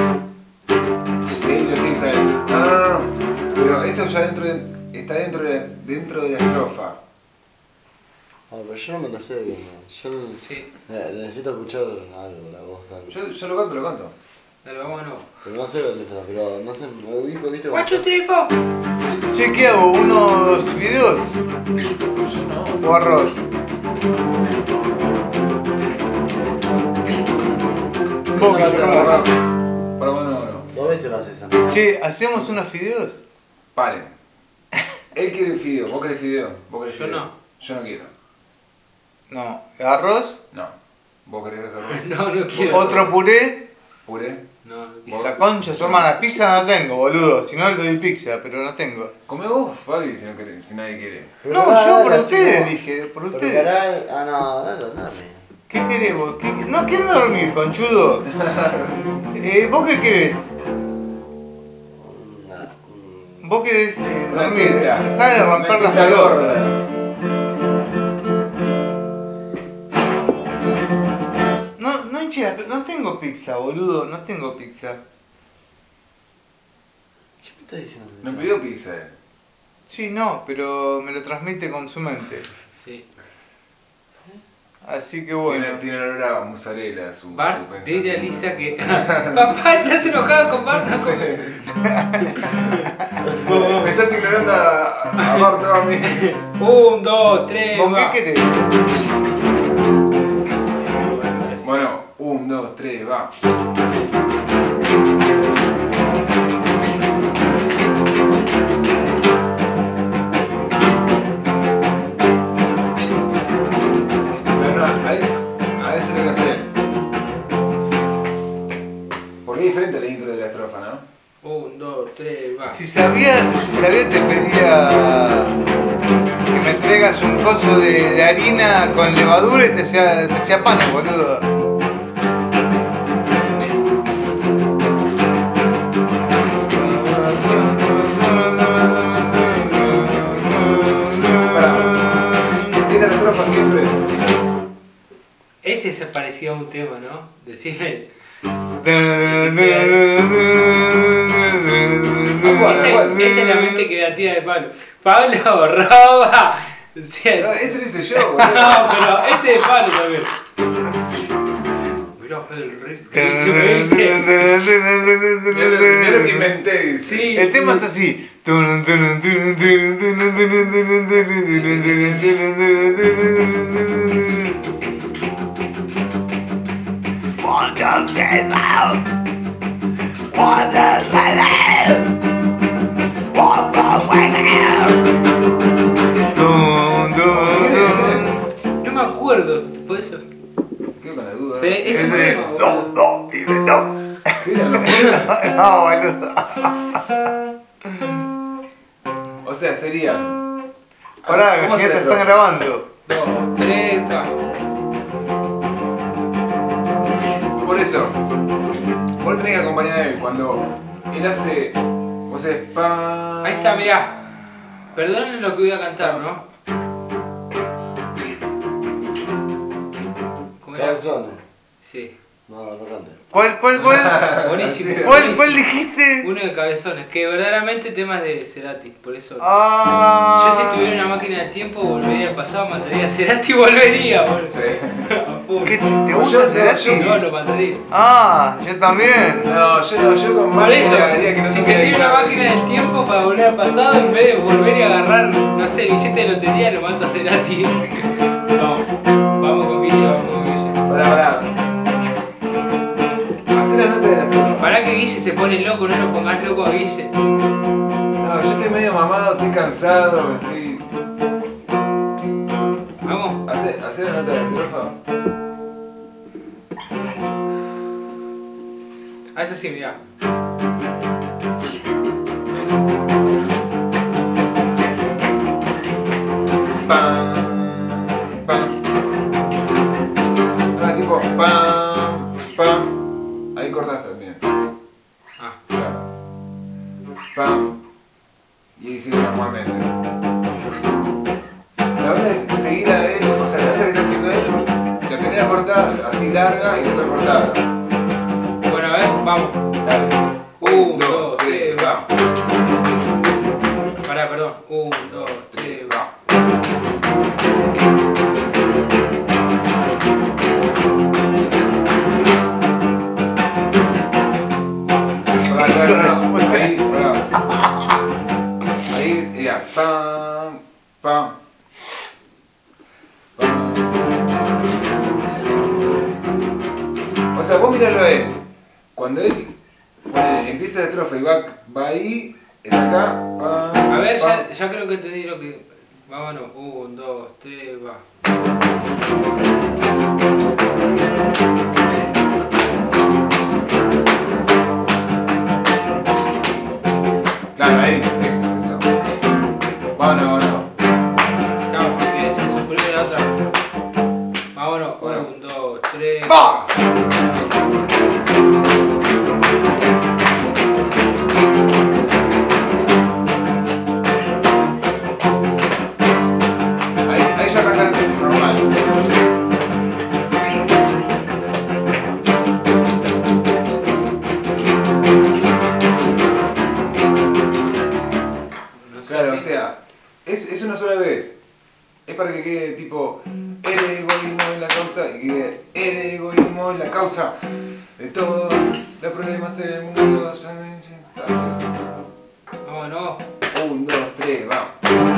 Y ahí lo seguís a él. No, no, no, no. Pero esto ya dentro de- está dentro de, la- dentro de la estrofa. ah, pero yo no me lo sé bien. ¿no? Yo no- Sí, ne- necesito escuchar algo, la voz, algo. Yo, yo lo canto, lo canto. dale, vámonos. Pero no sé la letra, pero no sé, me ubico, viste. One, cuando two, estás- three, four. Che, ¿qué hago? ¿Unos videos? Yo no. ¿O arroz? Vos, Esa que la yo Para, como- para, bueno, no, no. Dos veces lo haces esa. Che, ¿hacemos unos videos? Paren. Él quiere fideo, vos querés fideo, vos querés Yo fideo. no. Yo no quiero. No. ¿Arroz? No. ¿Vos querés arroz? No, no quiero. ¿Otro puré? ¿Puré? No, no ¿Vos? La concha, su hermana. Pizza no tengo, boludo. Si no le doy pizza, pero no tengo. Come vos, Fabi, si, no querés, si nadie quiere. Pero No, pará, yo dale, por así ustedes no. dije, por Pero ustedes. pará, ah no, dale, dale. ¿Qué querés vos? ¿Qué- No, ¿qué dormir, conchudo? eh, ¿Vos qué querés? Mm, nah, mm. ¿Vos querés eh, Una dormir? teta. Dejá de romper Una las teta pelotas. gorda. No, no hinches las pe- no tengo pizza, boludo, no tengo pizza. ¿Qué me estás diciendo? Me pidió pizza él. Sí, no, pero me lo transmite con su mente. Sí. Así que bueno. Tiene, tiene olor a mozzarella su, su Bart, dile a pensamiento. Lisa que. Papá, estás enojado con Bart. No come. Me estás ignorando a, a Marto a mí. Un, dos, tres, ¿Vos va. qué querés? Bueno, un, dos, tres, va. Pero no, a, él- a ese le voy a hacer. Porque es diferente la intro de la estrofa, ¿no? Un, dos, tres, va. Si sabía, si sabía te pedía que me traigas un coso de, de harina con levadura y te hacía, te hacía panes, boludo. Esta es la estrofa siempre. Ese se parecía a un tema, ¿no? Decirle. Esa, esa es la mente creativa de Pablo. Pablo roba. Decía- No, ese lo hice yo, No, boludo. pero ese es Pablo también. Mirá, Fede, el rey. ¿Qué dice? Me dice. Mirá lo, mirá lo que inventé, dice. Sí. El tema está así. No me acuerdo. ¿Puede ser? Quedo con la duda. Pero es un Ese- tema, boludo. No, pibe, no. Sí, a lo mejor. No, boludo. O sea, serían. Pará, ¿Cómo que se ya la te están estrofa? grabando. Dos, tres, va. Por eso, vos lo tenés que acompañar a él. Cuando él hace. Vos haces pa. Ahí está, mirá. Perdonen lo que voy a cantar, ¿no? ¿Cómo era? Cabezones. Sí. No, no cante. ¿Cuál, cuál, cuál? Buenísimo. Así, ¿Cuál, buenísimo. cuál dijiste? Uno de Cabezones, que verdaderamente temas de Cerati, por eso. Ah. Yo si tuviera una máquina de tiempo volvería al pasado, mataría a Cerati y volvería, boludo. Sí. A full. ¿Qué, ¿Te Yo- gusta yo- Cerati? No, lo mataría. Ah, yo también. No, yo no, yo con Por eso, máquina haría que no si toque la tendría una guitarra. máquina del tiempo para volver al pasado, en vez de volver y agarrar, no sé, billete de lotería, lo mato a Cerati. Vamos, vamos con Guille, vamos con Guille. Pará, pará. Hacé la nota de la estrofa. Para que Guille se pone loco, no lo pongas loco a Guille. No, yo estoy medio mamado, estoy cansado, estoy... Vamos. Hacé, hacé la nota de la estrofa. Ah, eso sí, mirá. Pam, pam. No, es tipo pam, pam. Ahí cortás también. Ah. Claro. Pam. Y ahí sigue normalmente. La onda es seguir a él, o sea, la nota que está haciendo él, la primera cortada así larga y la otra cortada. Bueno, a ver, vamos. Dale. Un, dos, tres, va. Pará, perdón. Un, dos, tres, va. Pará, pará, no, no. Ahí, pará. Ahí, mira, pam, pam. Pam. O sea, vos miralo a él. Cuando él pone- empieza la estrofa y va, va ahí, está acá, pam, A ver, pam. ya, ya creo que entendí lo que. Vámonos. Un, dos, tres, va. Claro, ahí, eso, eso. Vámonos, vámonos. Claro, porque se suprime la otra. Vámonos. Bueno. Un, dos, tres, Va. va. Ahí, ahí ya arrancaste, normal. No sé Claro, o qué. sea, es, es una sola vez. Es para que quede tipo, el egoísmo es la causa y que quede, el egoísmo es la causa de todos los problemas en el mundo. Dale, eso. Vámonos. Un, dos, tres, va.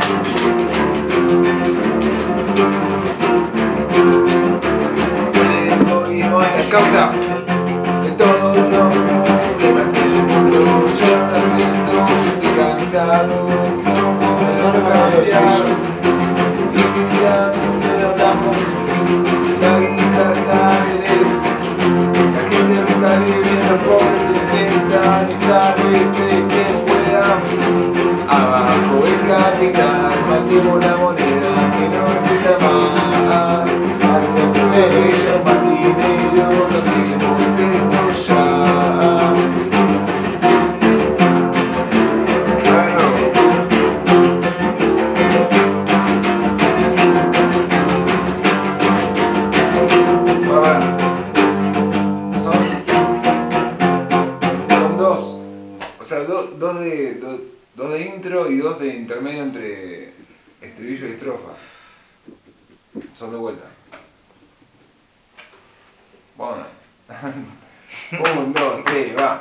El egoísmo es la causa de todos los problemas en el mundo. Yo no lo siento, yo estoy cansado, no puedo cambiar. Y si la misión hablamos, la guita está de la gente nunca vive bien, los pobres lo intentan y sálvese quien pueda. Abajo el capital, matemos la moneda que no exista más. Algo que ellos más dinero, cambiemos esto ya. Bueno. Ahora, son, son dos, o sea, do- dos, de, do- dos de intro y dos de intermedio entre estribillo y estrofa. Son de vuelta. Bueno. Un, dos, tres, va.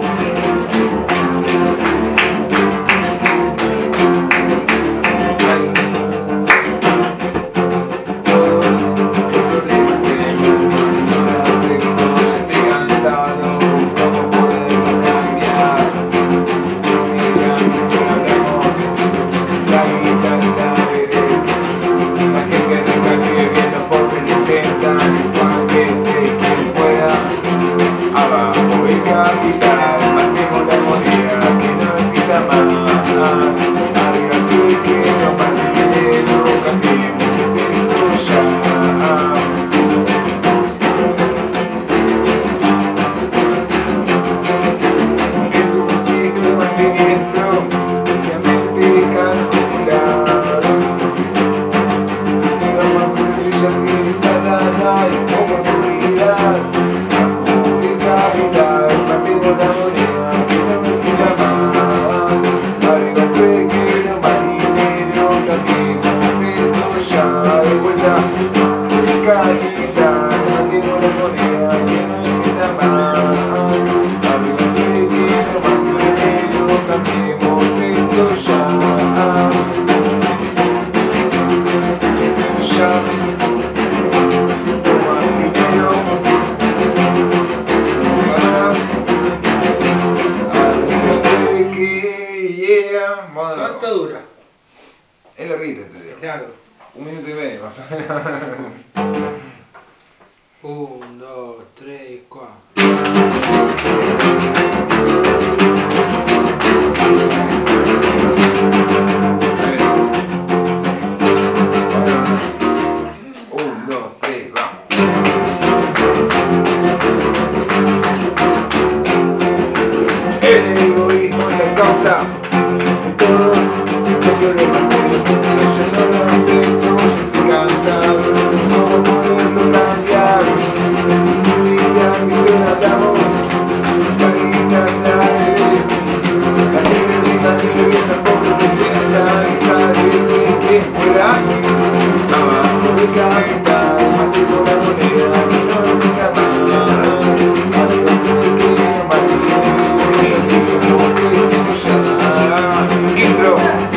Ahí. Todos los problemas en el mundo no lo acepto, yo estoy cansado, ¿cómo poderlo cambiar? Y si la misión hablamos, la guita está veré. La gente nunca vive bien, los pobres lo intentan y sálvese quien pueda. Abajo el capital, necesita de capital, mantengo la moneda que no necesita más. Arriba que quiero más dinero, cambiemos esto ya. Ya, más dinero, nunca más. Arriba que yeah. Bueno, ¿Cuánto dura? es larguito este tema. Claro. Un minuto y medio más o menos. Un, dos, tres, cuatro. Un, dos, tres, vamos. El egoísmo es la causa de todos los problemas en el mundo. Yo no lo acepto, yo estoy cansado de no poderlo cambiar. Y si de ambición hablamos, la guita es la ley. La gente rica vive bien, la pobre contenta y sálvese quien pueda. Abajo el capital, mantengo la moneda que no necesita más. Arriba el que no más dinero, cambiemos esto ya. Intro.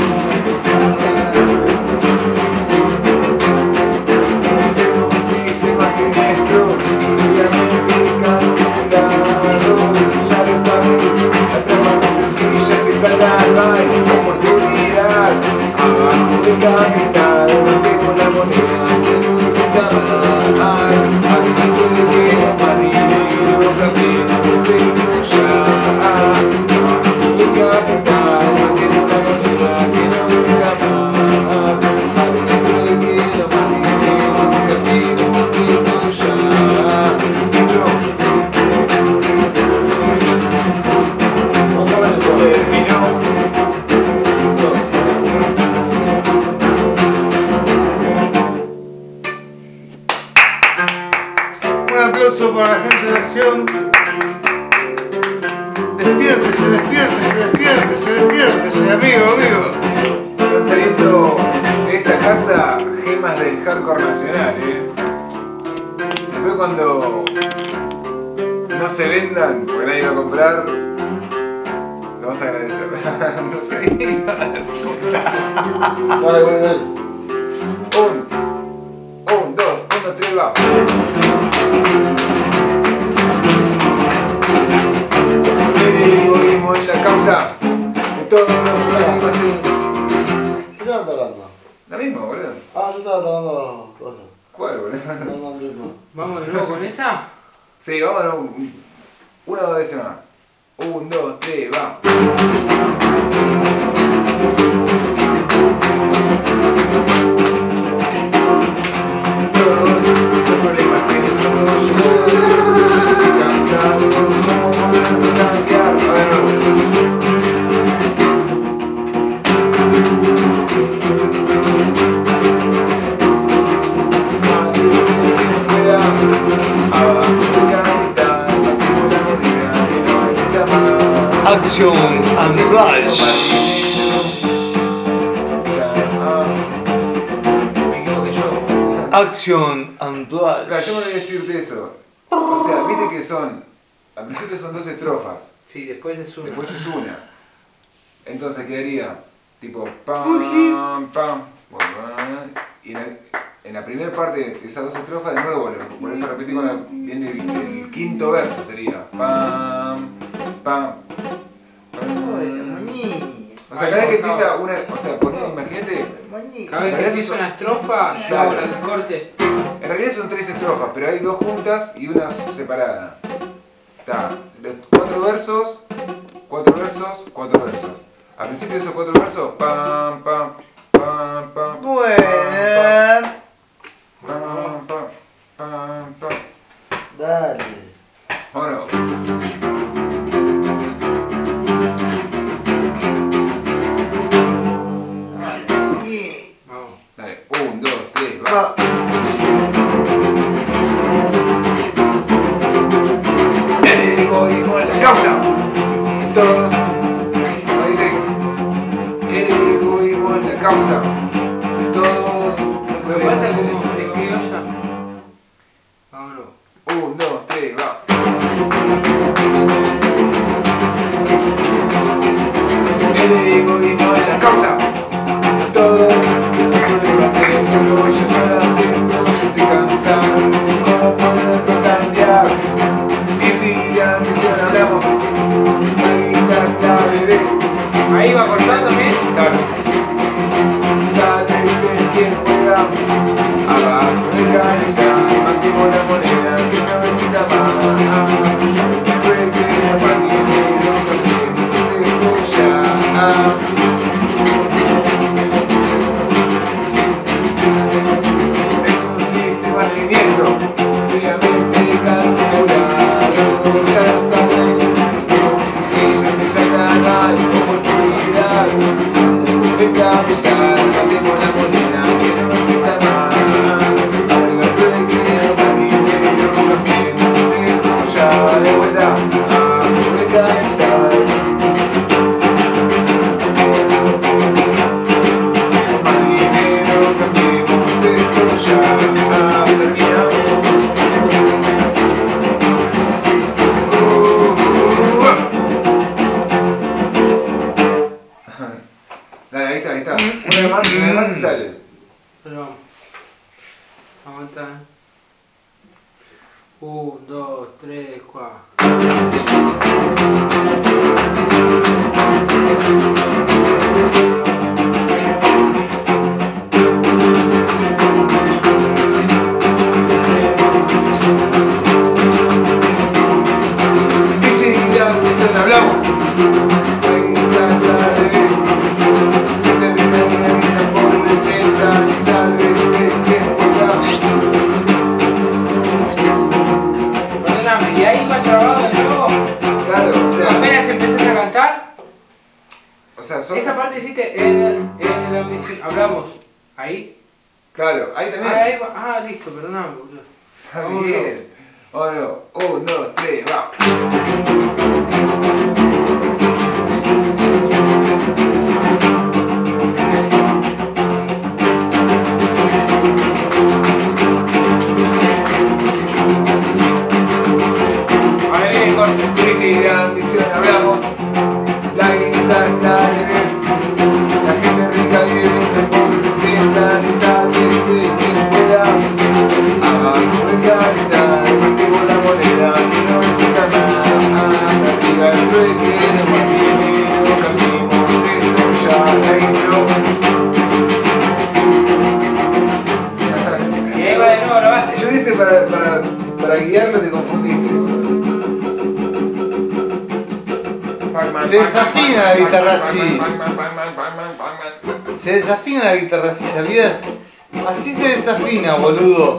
Es un sistema siniestro, fríamente calculado. Ya lo sabes, la trama no se sigue, ya se trata, no hay oportunidad. Abajo el capital, mantengo la moneda que no necesita más. Arriba el que no más dinero, cambiemos esto ya. Abajo el capital, mantengo la moneda que no necesita más. Arriba el que no más dinero, cambiemos esto ya. Intro. Terminó. Dos. Un aplauso para la gente de acción. Despiértese, despiértese, despiértese, despiértese, amigo, amigo. Están saliendo de esta casa gemas del hardcore nacional, eh. Después cuando no se vendan, porque nadie va a comprar, lo vamos a agradecer. No sé. Dale, güey, dale. Un, un, dos, uno, tres, va. El egoísmo es la causa de todos los problemas. ¿Qué te anda hablando? La misma, boludo. Ah, yo estaba tomando cosas. ¿Cuál, boludo? No, no, ritmo. ¿Vamos de nuevo con esa? Sí, vámonos. Una o dos veces más. Un, dos, tres, va. Todos los problemas en el mundo, yo no lo sé, yo estoy cansado, no puedo cambiar. A ver, no. Sálvese quien pueda, abajo el capital, mantengo la moneda que no necesita más. Action and Flash. Me equivoqué yo. Action and Claro, Flash. yo me voy a decirte eso. O sea, viste que son, al principio son dos estrofas, Sí, después es una. después es una. Entonces quedaría tipo pam, pam, y en, el- en la primera parte de esas dos estrofas de nuevo lo volvés a repetir con la, viene el, el quinto verso, sería pam, pam, Oye, pam. moñi. O sea, cada vez que empieza una, o sea, poné, imagínate, Moñi. Cada vez que empieza una estrofa, yo hago el corte. en realidad son tres estrofas, pero hay dos juntas y una separada. Está, los cuatro versos, cuatro versos, cuatro versos. Al principio de esos cuatro versos, pam, pam, pam, pam. Buena. Pam, pam, pam, pam. Dale. Bueno, Vamos. dale, un, dos, tres, va. Va. El egoísmo es la causa de todos. ¿No dices? El egoísmo es la causa de todos. Me pasa como criolla. Vámonos. Un, dos, tres, va. El egoísmo es la causa de todos los problemas esto, yo no lo acepto, yo estoy cansado. ¿Cómo poderlo cambiar? Y si de ambición hablamos, ahí está la veré. Ahí va a cortar también. Claro. Sálvese quien pueda, abajo el capital, mantengo la moneda que no necesita más. Requiere más dinero, cambiemos esto ya. Es un sistema siniestro, seriamente calculado, ya lo sabéis. Si sencilla se trata, no hay oportunidad. El capital, matemos la moneda que no necesita más. Ahora requiere más dinero, cambiemos esto ya de vuelta. Abajo el capital. Más dinero, cambiemos esto ya. Terminamos. Dale, ahí está, ahí está. Una vez más, una vez más y sale. Pero vamos. Aguanta. Un, dos, tres, cuatro. Y si de ambición hablamos, ahí está esta bebé. Que termina la vida por intentar y sálvese quien pueda. Perdóname, ¿y ahí va trabado de nuevo? Claro, o sea, Apenas empezaste a cantar, o sea, son... esa parte hiciste en, en la ambición. Hablamos. Ahí. Claro, ahí también. Ah, ahí va. Ah, listo, perdóname, boludo. Está Vámonos. bien. Bueno, un, dos, tres, va. Ahora viene el corte. Y si de ambición hablamos, la guita está de ver. La gente rica vive bien pobre, intentan y sálvese quien pueda. Abajo el capital, mantengo la moneda que no necesita más. Arriba el requiere más dinero, cambiemos esto ya, la intro. Y ahí va de nuevo la base. Yo hice para, para, para guiarlo, te confundiste. Se desafina la guitarra así. Se desafina la guitarra así, ¿sabías? Así se desafina, boludo.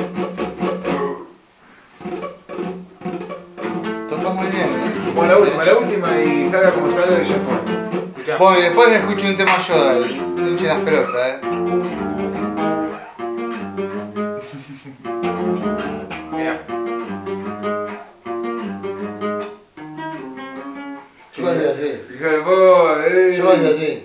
Toca muy bien, ¿eh? Bueno, la última, la última y salga como salga y ya fue. Escuchá. Bueno, y después escucho un tema yo, dale. No hinche las pelotas, eh. Mirá. Yo voy a hacer así. Hijo de puta, eh. Yo voy a hacer así.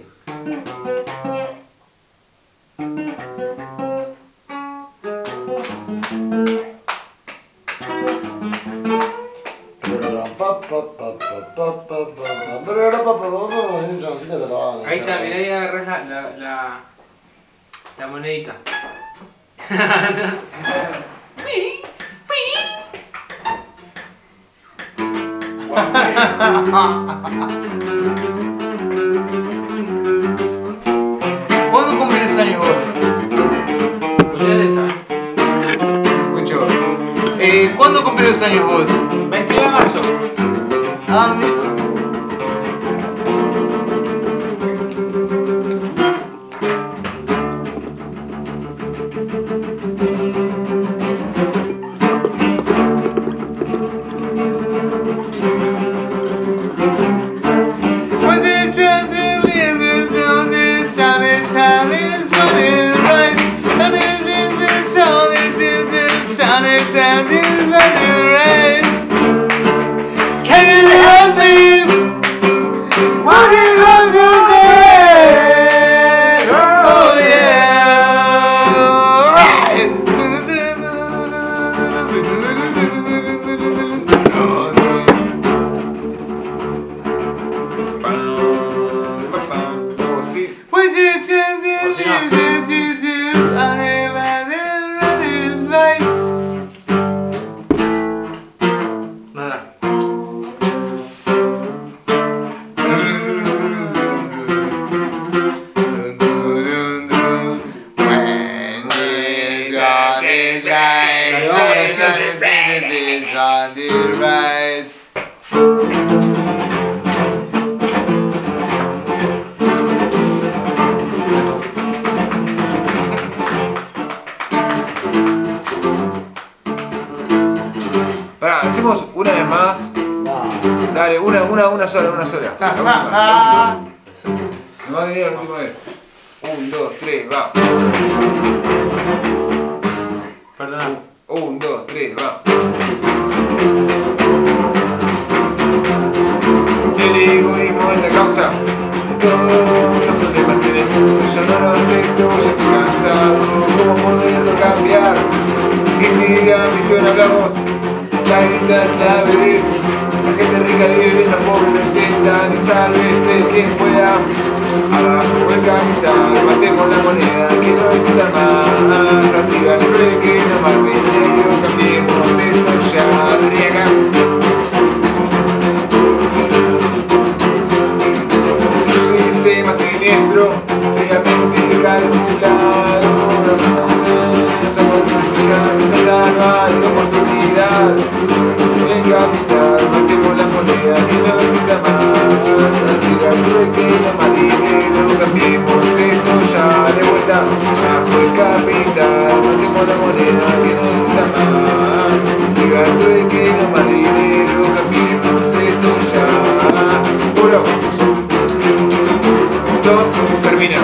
Ahí está, mirá, ahí agarrás la, la, la, la monedita. ¿Cuándo cumplís años vos? Escuchá esa. Escucho. Eh, ¿Cuándo cumplís años vos? veintidós de marzo. Ah, mira. Can you love me? right, right, right, right, right, right. Pará, hacemos una vez más. Dale, una, una, una sola, una sola. La última, la última. No va a venir la última vez. Un, dos, tres, va. Perdona. Un, dos, tres, va. El egoísmo es la causa. Todos los problemas en el mundo yo no lo acepto, ya estoy cansado. ¿Cómo poderlo cambiar? Y si de ambición hablamos, la guita es la vedette. La gente rica vive bien, los pobres lo intentan y sálvese quien pueda. Abajo el capital, matemos la moneda que no necesita más. Arriba el trueque, no más dinero, cambiemos esto ya. Riega. Un sistema siniestro, fríamente calculado. Si no da, no hay oportunidad. El capital, matemos la moneda que no necesita más. Arriba el trueque, no más dinero, cambiemos esto ya. De vuelta, bajo el capital, matemos la moneda que no necesita más. Arriba el trueque, no más dinero, cambiemos esto ya. Uno, dos, termina.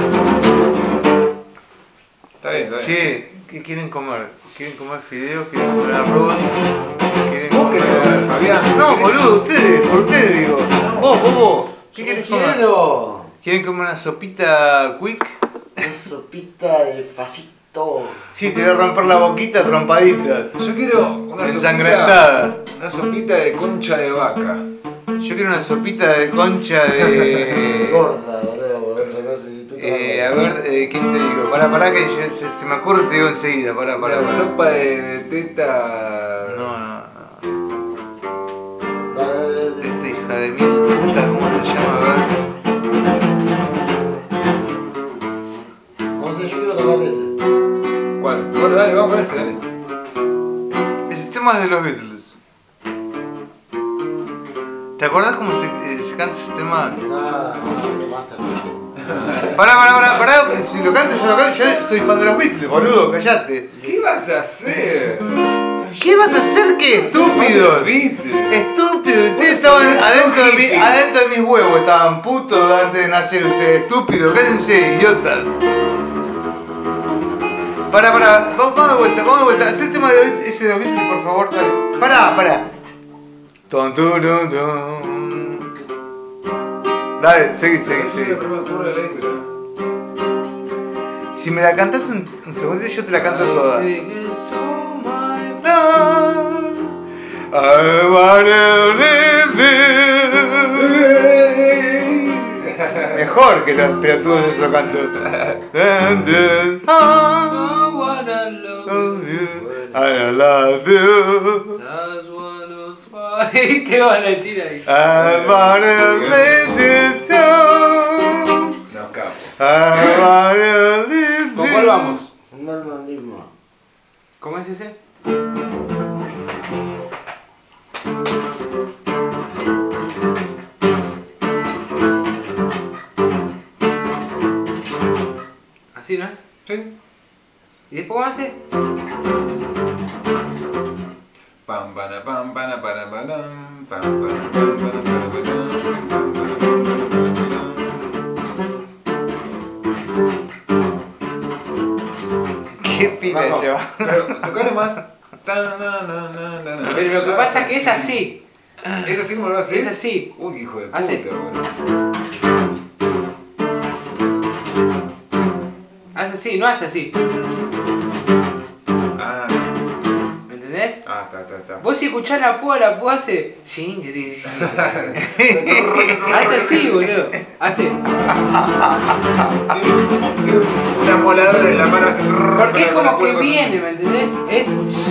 Está bien, está bien. Che, ¿qué quieren comer? ¿Quieren comer fideos? ¿Quieren comer arroz? ¿Quieren ¿Vos querés comer, Fabián? Si No, querés- boludo, ustedes, por ustedes digo. Vos, vos, vos. ¿Qué Yo querés comer? quiero ¿Quieren comer una sopita quick? una sopita de facito. Sí, te voy a romper la boquita trompaditas. Yo quiero una sopita, Ensangrentada. una sopita de concha de vaca. Yo quiero una sopita de concha de... Gorda, boludo, por otra cosa. Y tú Eh, a ver, eh, ¿quién te digo? Pará, pará, que yo- se, se me ocurre, te digo enseguida. Pará, pará, Una pará. sopa de, de teta. No, no, no. Dale, dale, dale. Esta hija de mil puta, ¿cómo se llama? A ver. No sé, yo quiero tomar ese. ¿Cuál? Bueno, dale, vamos con ese, dale. Ese tema es de los Beatles. ¿Te acordás cómo se, eh, se canta ese tema? No, no, tomaste. Pará, pará, pará, pará, si lo canto yo lo canto, yo soy fan de los Beatles, boludo, callate. ¿Qué vas a hacer? ¿Qué vas a hacer qué? Estúpidos. ¿Viste? Estúpidos, ustedes Vos estaban sos adentro de, mi, hippie. adentro de mis huevos, estaban putos antes de nacer ustedes, estúpidos, cállense, idiotas. Pará, pará, vamos, vamos de vuelta, vamos de vuelta, haz el tema de ese de los Beatles, por favor, dale. Pará, pará. Ton, turun, ton. Dale, seguí, seguí, Eso seguí. es lo que me ocurre la letra. Si me la cantás un, un segundo, yo te la canto toda. No, I wanna live it. Mejor que los pelotudos esos lo canto. And then I I wanna love love you. you. I love you. That's one of my- Te van a tirar ahí. I wanna live this song. No, capo. I wanna live ¿Con cuál it. vamos? No es lo mismo. ¿Cómo es ese? ¿Así no es? ¿Sí? ¿Y después cómo hace? Pam, pana, pam, pana, para, param, pam, pana, pam, pana, para, param, pam, pana, pam, pana, para, param. Qué pila, chaval. Pero tocale más. Ta, na, na, na, na, na. Pero lo que pasa es que es así. ¿Es así como lo haces? Es así. Uy, qué hijo de puta, Hace. boludo. Hace así, no hace así. Ah, ¿Me entendés? ah, está, está, está. Vos si escuchás la púa, la púa hace. Hace así, boludo. Hace. Tiene, tiene una moladora en la mano así. Porque es pero no como puede que pasar. viene, ¿me entendés? Es.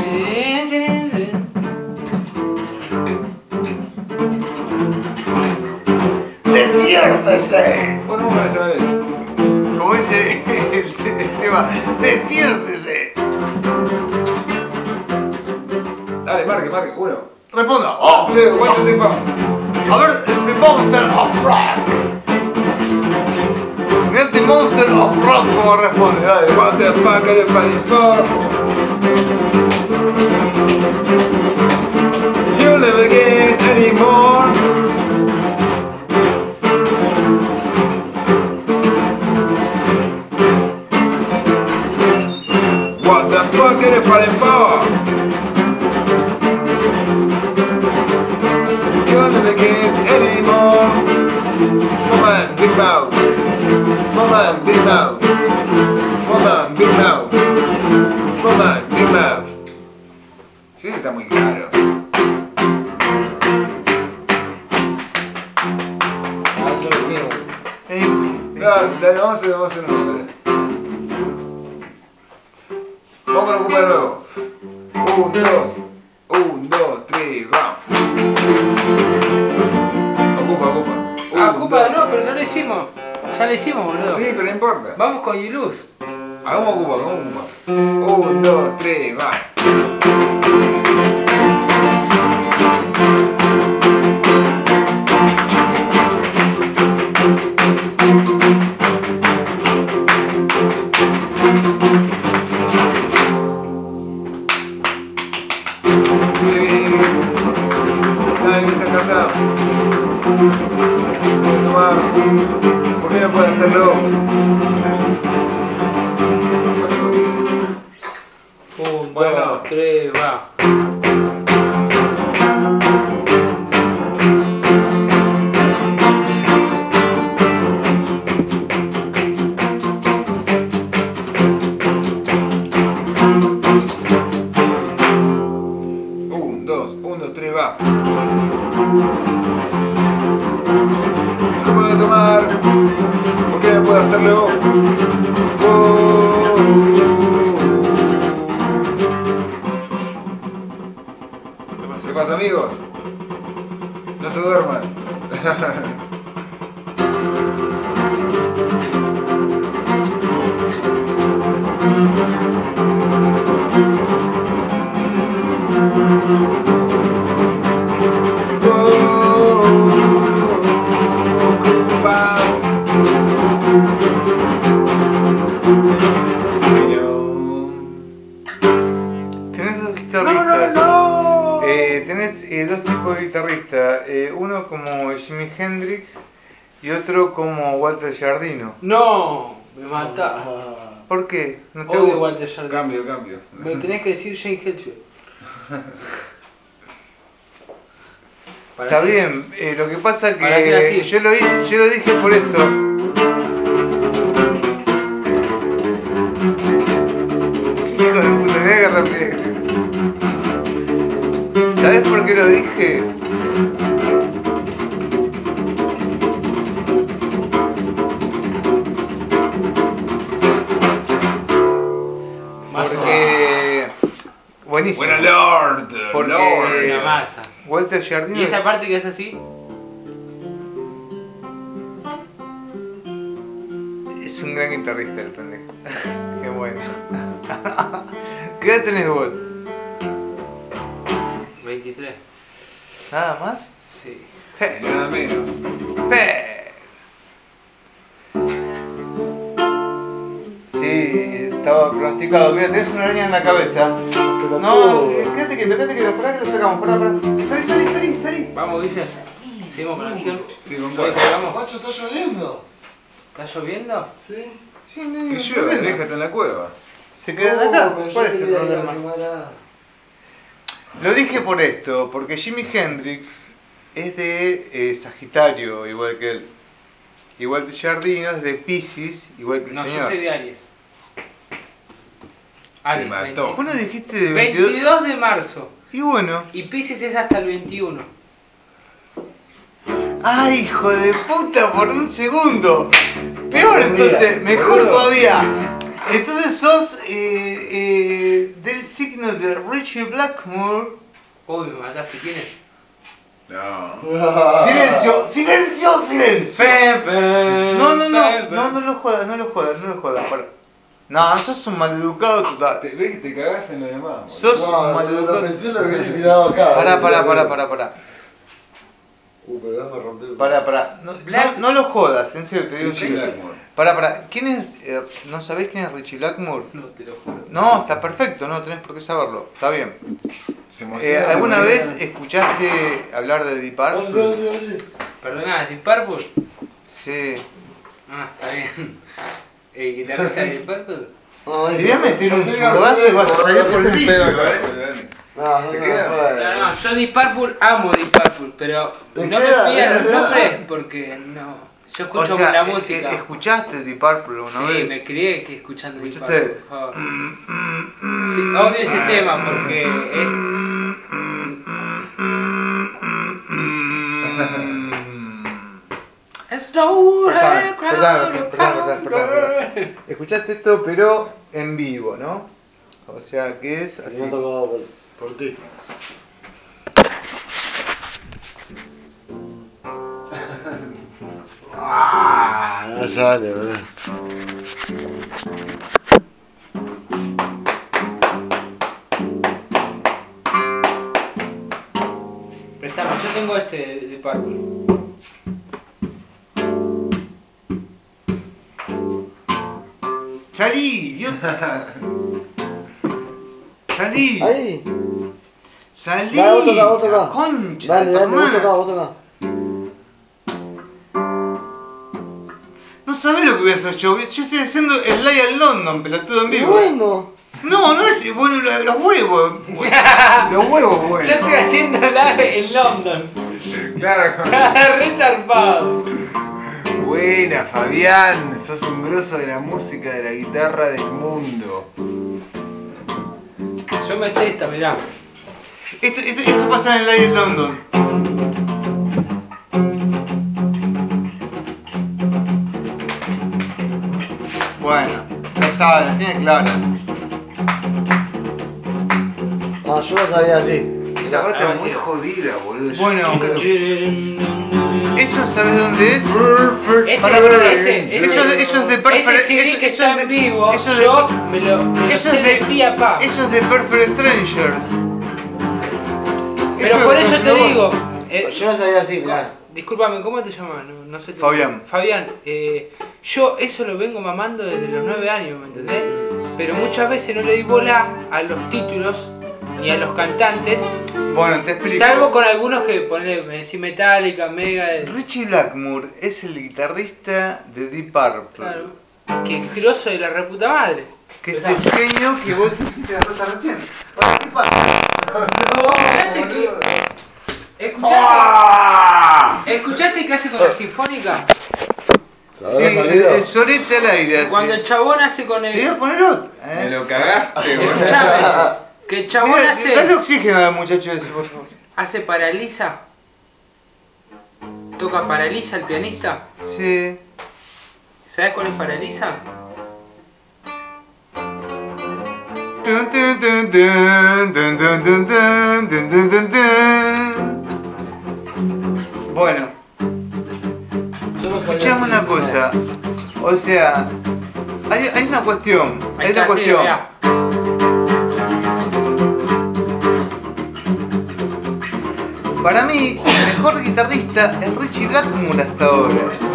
¡Despiértese! Bueno, vamos a ver, vale. Como dice el, el tema, despiértese. que marque. Uno. Responda. Oh, Two, one, two, three, four. a ver, The Monster of Rock. Mira The Monster of Rock como responde, dale. What the fuck are you fighting for? You'll never get any more. What the fuck are you fighting for? You'll never get any more. Small man, big mouth. Small man, big mouth. Small man, big mouth. Small man, big mouth. Sí, está muy claro. Ah, eso lo hicimos. Eh, No, dale, vamos a hacer, vamos a hacer uno, dale. Vamos con Ocupa de nuevo. Un, dos. Un, dos, tres, va. Ocupa, ocupa. Ah, Un, Ocupa, dos. no, pero no lo hicimos. Ya lo hicimos, boludo. Sí, pero no importa. Vamos con Yuluz. Hagamos Ocupa, hagamos Ocupa. Un, dos, tres, va. Dale, en esa casa. Puede tomar. ¿Por qué no puede hacerlo? Un, Bueno. dos, tres, va. Un, dos, un, dos, tres, va. Yo puedo tomar. ¿Por qué no puedo hacerlo? Oh. ¿Qué pasa, amigos? No se duerman. Ocupas. Tenés dos No, guitarristas. no, no. Eh, tenés eh, dos tipos de guitarristas. Eh, uno como Jimi Hendrix y otro como Walter Giardino. No, me matás. ¿Por qué? ¿No te Odio gusta? Walter Jardín. Cambio, cambio. Me tenés que decir Jane Hetfield. Para Está hacer- bien, eh, lo que pasa Para hacer así. que yo lo, hi- yo lo dije por esto. Hijo de puta, me voy a agarrar pie. ¿Sabes por qué lo dije? Massa. Porque... Buenísimo. Buena Lord. Porque- Lord. Es una masa. Walter Giardino ¿Y esa parte que es así? es un gran guitarrista, el pendejo. Qué bueno. ¿Qué edad tenés vos? veintitrés. ¿Nada más? Sí. Je, Nada menos. je. Sí, estaba pronosticado. Mira, tenés una araña en la cabeza. No, eh, quédate quieto, quédate quieto. Pará que lo sacamos, pará, pará. Salí, salí, salí, salí. Vamos, Guille. Seguimos con la acción. Sí, con Hoy cuál. colgamos. Macho, está lloviendo. ¿Está lloviendo? Sí. Sí, no hay Que ningún llueva, problema. déjate en la cueva. Se quedan acá. pero yo ¿Cuál es te el quería ir a problema? filmar a- Lo dije por esto, porque Jimi Hendrix es de eh, Sagitario, igual que él. Igual que Giardino es de Pisces, igual que el No, yo señor. soy de Aries. Aries. Te mató. Vos no dijiste de veintidós. veintidós de marzo. Y bueno. Y Pisces es hasta el veintiuno. ¡Ay, hijo de puta! Por un segundo. Peor Por un día, entonces, mejor boludo. todavía. Entonces sos eh, eh, del signo de Richie Blackmore. Uy, me mataste. ¿Quién es? No. Silencio, silencio, silencio. Fe, fe, No, no, no, fe, fe. no, no lo jodas, no lo jodas, no lo jodas, para. No, sos un maleducado total. Te, ves que te cagás en lo demás, boludo. Sos No, un la maleducado. presión lo hubiese tirado acá. Pará, pará, pará, pará, pará. Uh, pero ya me rompí el... Pará, pará. No, Black- no, no lo jodas, en serio, te digo en Richie serio. Blackmore. Pará, pará. ¿Quién es? eh, ¿No sabés quién es Richie Blackmore? No, te lo juro. No, está perfecto, no tenés por qué saberlo. Está bien. Se Eh, emociona. ¿Alguna boludo. vez escuchaste hablar de Deep Oye, Purple? oye, oye. Perdona, ¿Deep Purple? Sí. Ah, está bien. ¿El guitarrista de Deep Purple? No, Te ese- voy a meter un ese- zurdazo y vas a salir por el un vidrio. pedo, Dale, ¿eh? dale. No, no, ¿Te no, queda? No, no, yo Deep Purple amo Deep Purple, pero ¿Te no queda? me pidan los ¿Te queda? nombres porque no. Yo O escucho sea, la eh, música. eh, ¿escuchaste Deep Purple una Sí, vez? me crié que escuchando Deep ¿Escuchaste? Purple, por favor. Sí, odio ese tema porque es... Es no Perdón, perdón, perdón, perdón, perdón. Escuchaste esto, pero en vivo, ¿no? O sea, que es Y así. me ha tocado por, por ti. Ah, no sale, boludo. Prestame, yo tengo este de Deep Purple. ¡Salí, idiota! ¡Salí! Ahí. ¡Salí! Dale, vos toca, vos la toca. concha Dale, de tu dale, vos hermana. toca, vos toca. No sabés lo que voy a hacer yo. Yo estoy haciendo el Lion London, pelotudo en Y vivo. bueno. No, no es bueno, lo- los huevos. Los huevos, bueno. Yo estoy haciendo live en London. Claro, con- Re zarpado. Buena, Fabián. Sos un grosso de la música, de la guitarra del mundo. Yo me sé esta, mirá. Esto, esto, esto pasa en el Lion London. Bueno, ya sabe, la tiene clara. Ah, yo lo sabía así. Esa Mirá, bata ahora es muy sí. jodida, boludo. Yo Bueno, nunca lo- ¿eso sabes dónde es? Ese, Pará, pará, pará. ese, ese, Eso, es- eso es de Perfect. ese C D eso- que eso está es de- en vivo, eso es de- yo me lo, me lo eso sé es de de- pi a pa. Eso es de Perfect Strangers. Pero Eso por es eso lo te que digo. eh, Yo lo sabía así, mirá. Discúlpame, ¿cómo te llamas? No, no sé tu Fabián. nombre. Fabián, eh, yo eso lo vengo mamando desde los nueve años, ¿me entendés? Pero muchas veces no le di bola a los títulos ni a los cantantes, Bueno, te explico. salvo con algunos que ponele, me decís Metallica, Mega, Richie Blackmore es el guitarrista de Deep Purple. claro, que grosso de la reputa madre. Que es el genio que vos hiciste la cosa recién. Bueno, ¿qué pasa? ¿Escuchaste que, ¿escuchaste, ¡Ah! ¿Escuchaste qué hace con la sinfónica? Sí, ¿Habrá el, salido? el sorete al aire. así. Cuando el chabón hace con Te voy a el... poner otro. Me ¿eh? lo cagaste, boludo. Escuchame, que el chabón Mira, hace... dale oxígeno al muchacho ese, por favor. hace paraliza. Toca paraliza el pianista. Sí. ¿Sabes cuál es paraliza? Tun, tun, tun, tun, tun, tun, tun, tun, tun, tun, tun, tun. Bueno, Yo lo sabía escuchame así, una mirá. cosa. O sea, hay, hay una cuestión. Ahí Hay una está, sí, cuestión. mirá. Para mí, el mejor guitarrista es Richie Blackmore hasta ahora.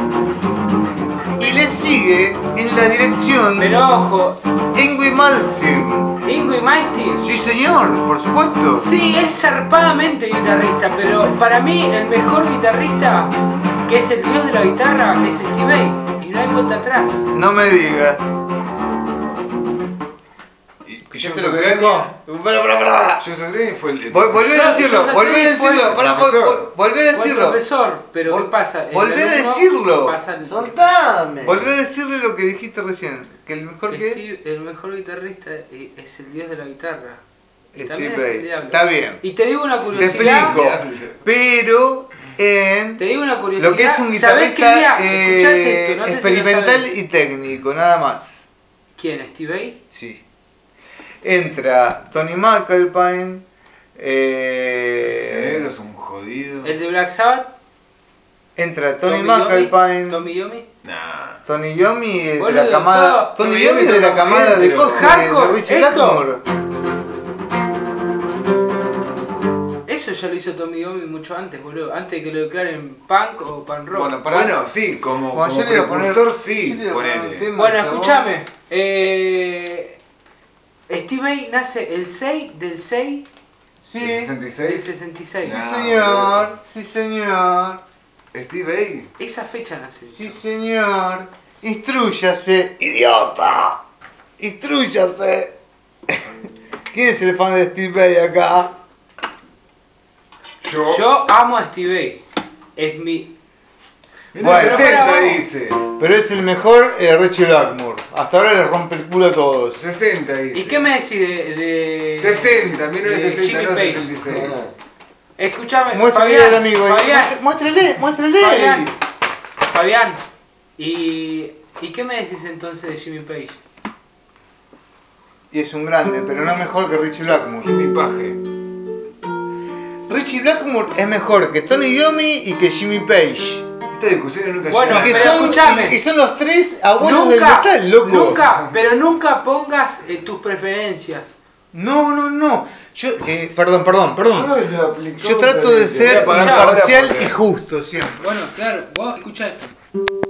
Y le sigue en la dirección Pero ojo, Yngwie Malmsteen. Ingo y Malmsteen. Sí, señor, por supuesto. Sí, es zarpadamente guitarrista, pero para mí el mejor guitarrista, que es el dios de la guitarra, es Steve Vai. Y no hay vuelta atrás. No me digas. Y ¿Escuchaste Joe lo que Satriani- dijo? Pará, pará, pará. Joe Satriani fue el. el Vol- Volvé a Yo- decirlo, yo volvé a Satriani fue decirlo. el Pará, vol- profesor. vol- Volvé a Fue el decirlo. profesor, pero Vol- ¿qué pasa? El volvé a alumno decirlo. pasa el- ¡Soltame! Volvé a decirle lo que dijiste recién. Que el mejor que que Steve- el mejor guitarrista es el dios de la guitarra. Y Steve también es Vai. el diablo. Está bien. Y te digo una Te curiosidad. explico. Pero en Te digo una curiosidad. lo que es un ¿Sabés qué guitarrista día? eh, Escuchate esto, no sé si lo experimental sabés. y técnico, nada más. ¿Quién? ¿Steve Vai? Sí. Entra Tony McAlpine. Eh, Cerebro es un jodido. ¿El de Black Sabbath? Entra Tony Tommy McAlpine. Yomi, Tommy Yomi. Nah. Tony Yomi es de Boludo, la camada. todo- Tony Tommy Yomi es de Yomi la toca camada bien, de pero- cosas de, de Hardcore, Richie esto. Blackmore. Eso ya lo hizo Tommy Yomi mucho antes, boludo. Antes de que lo declaren punk o punk rock. Bueno, pará. Bueno, sí, como, Bueno, como yo le iba a poner- precursor yo sí, le iba a poner un ponele. tema. Bueno, chabón. escúchame. Eh, Steve Vai nace el seis del seis Sí, ¿El sesenta y del seis? sesenta y seis. sí No, señor, sí señor, Steve Vai. Esa fecha nace. sí señor. Instrúyase, idiota. Instrúyase. ¿Quién es el fan de Steve Vai acá? Yo. Yo amo a Steve Vai. Es mi. Mirá, Bueno, sesenta pero dice. Pero es el mejor eh, Richie Blackmore. Hasta ahora le rompe el culo a todos. sesenta dice. ¿Y qué me decís de. de sesenta, mil novecientos sesenta, de no Jimmy sesenta y Page? seis. Escúchame, Muéstrale Fabián, al amigo. ahí. Fabián, Muestre- Muéstrele, muéstrele. Fabián, Fabián. ¿Y, ¿Y qué me decís entonces de Jimmy Page? Y es un grande, pero no mejor que Richie Blackmore. Jimmy Page. Richie Blackmore es mejor que Tony Yomi y que Jimmy Page. Esta discusión nunca Bueno, llega Y que, a pero son, escuchame. y- y son los tres abuelos Nunca, del metal, loco. nunca, pero nunca pongas eh, tus preferencias. No, no, no. Yo, eh, perdón, perdón, perdón. No, se aplicó Yo trato de diferente. ser Voy a pagar ahora imparcial porque- y justo siempre. Bueno, claro, vos escuchá esto.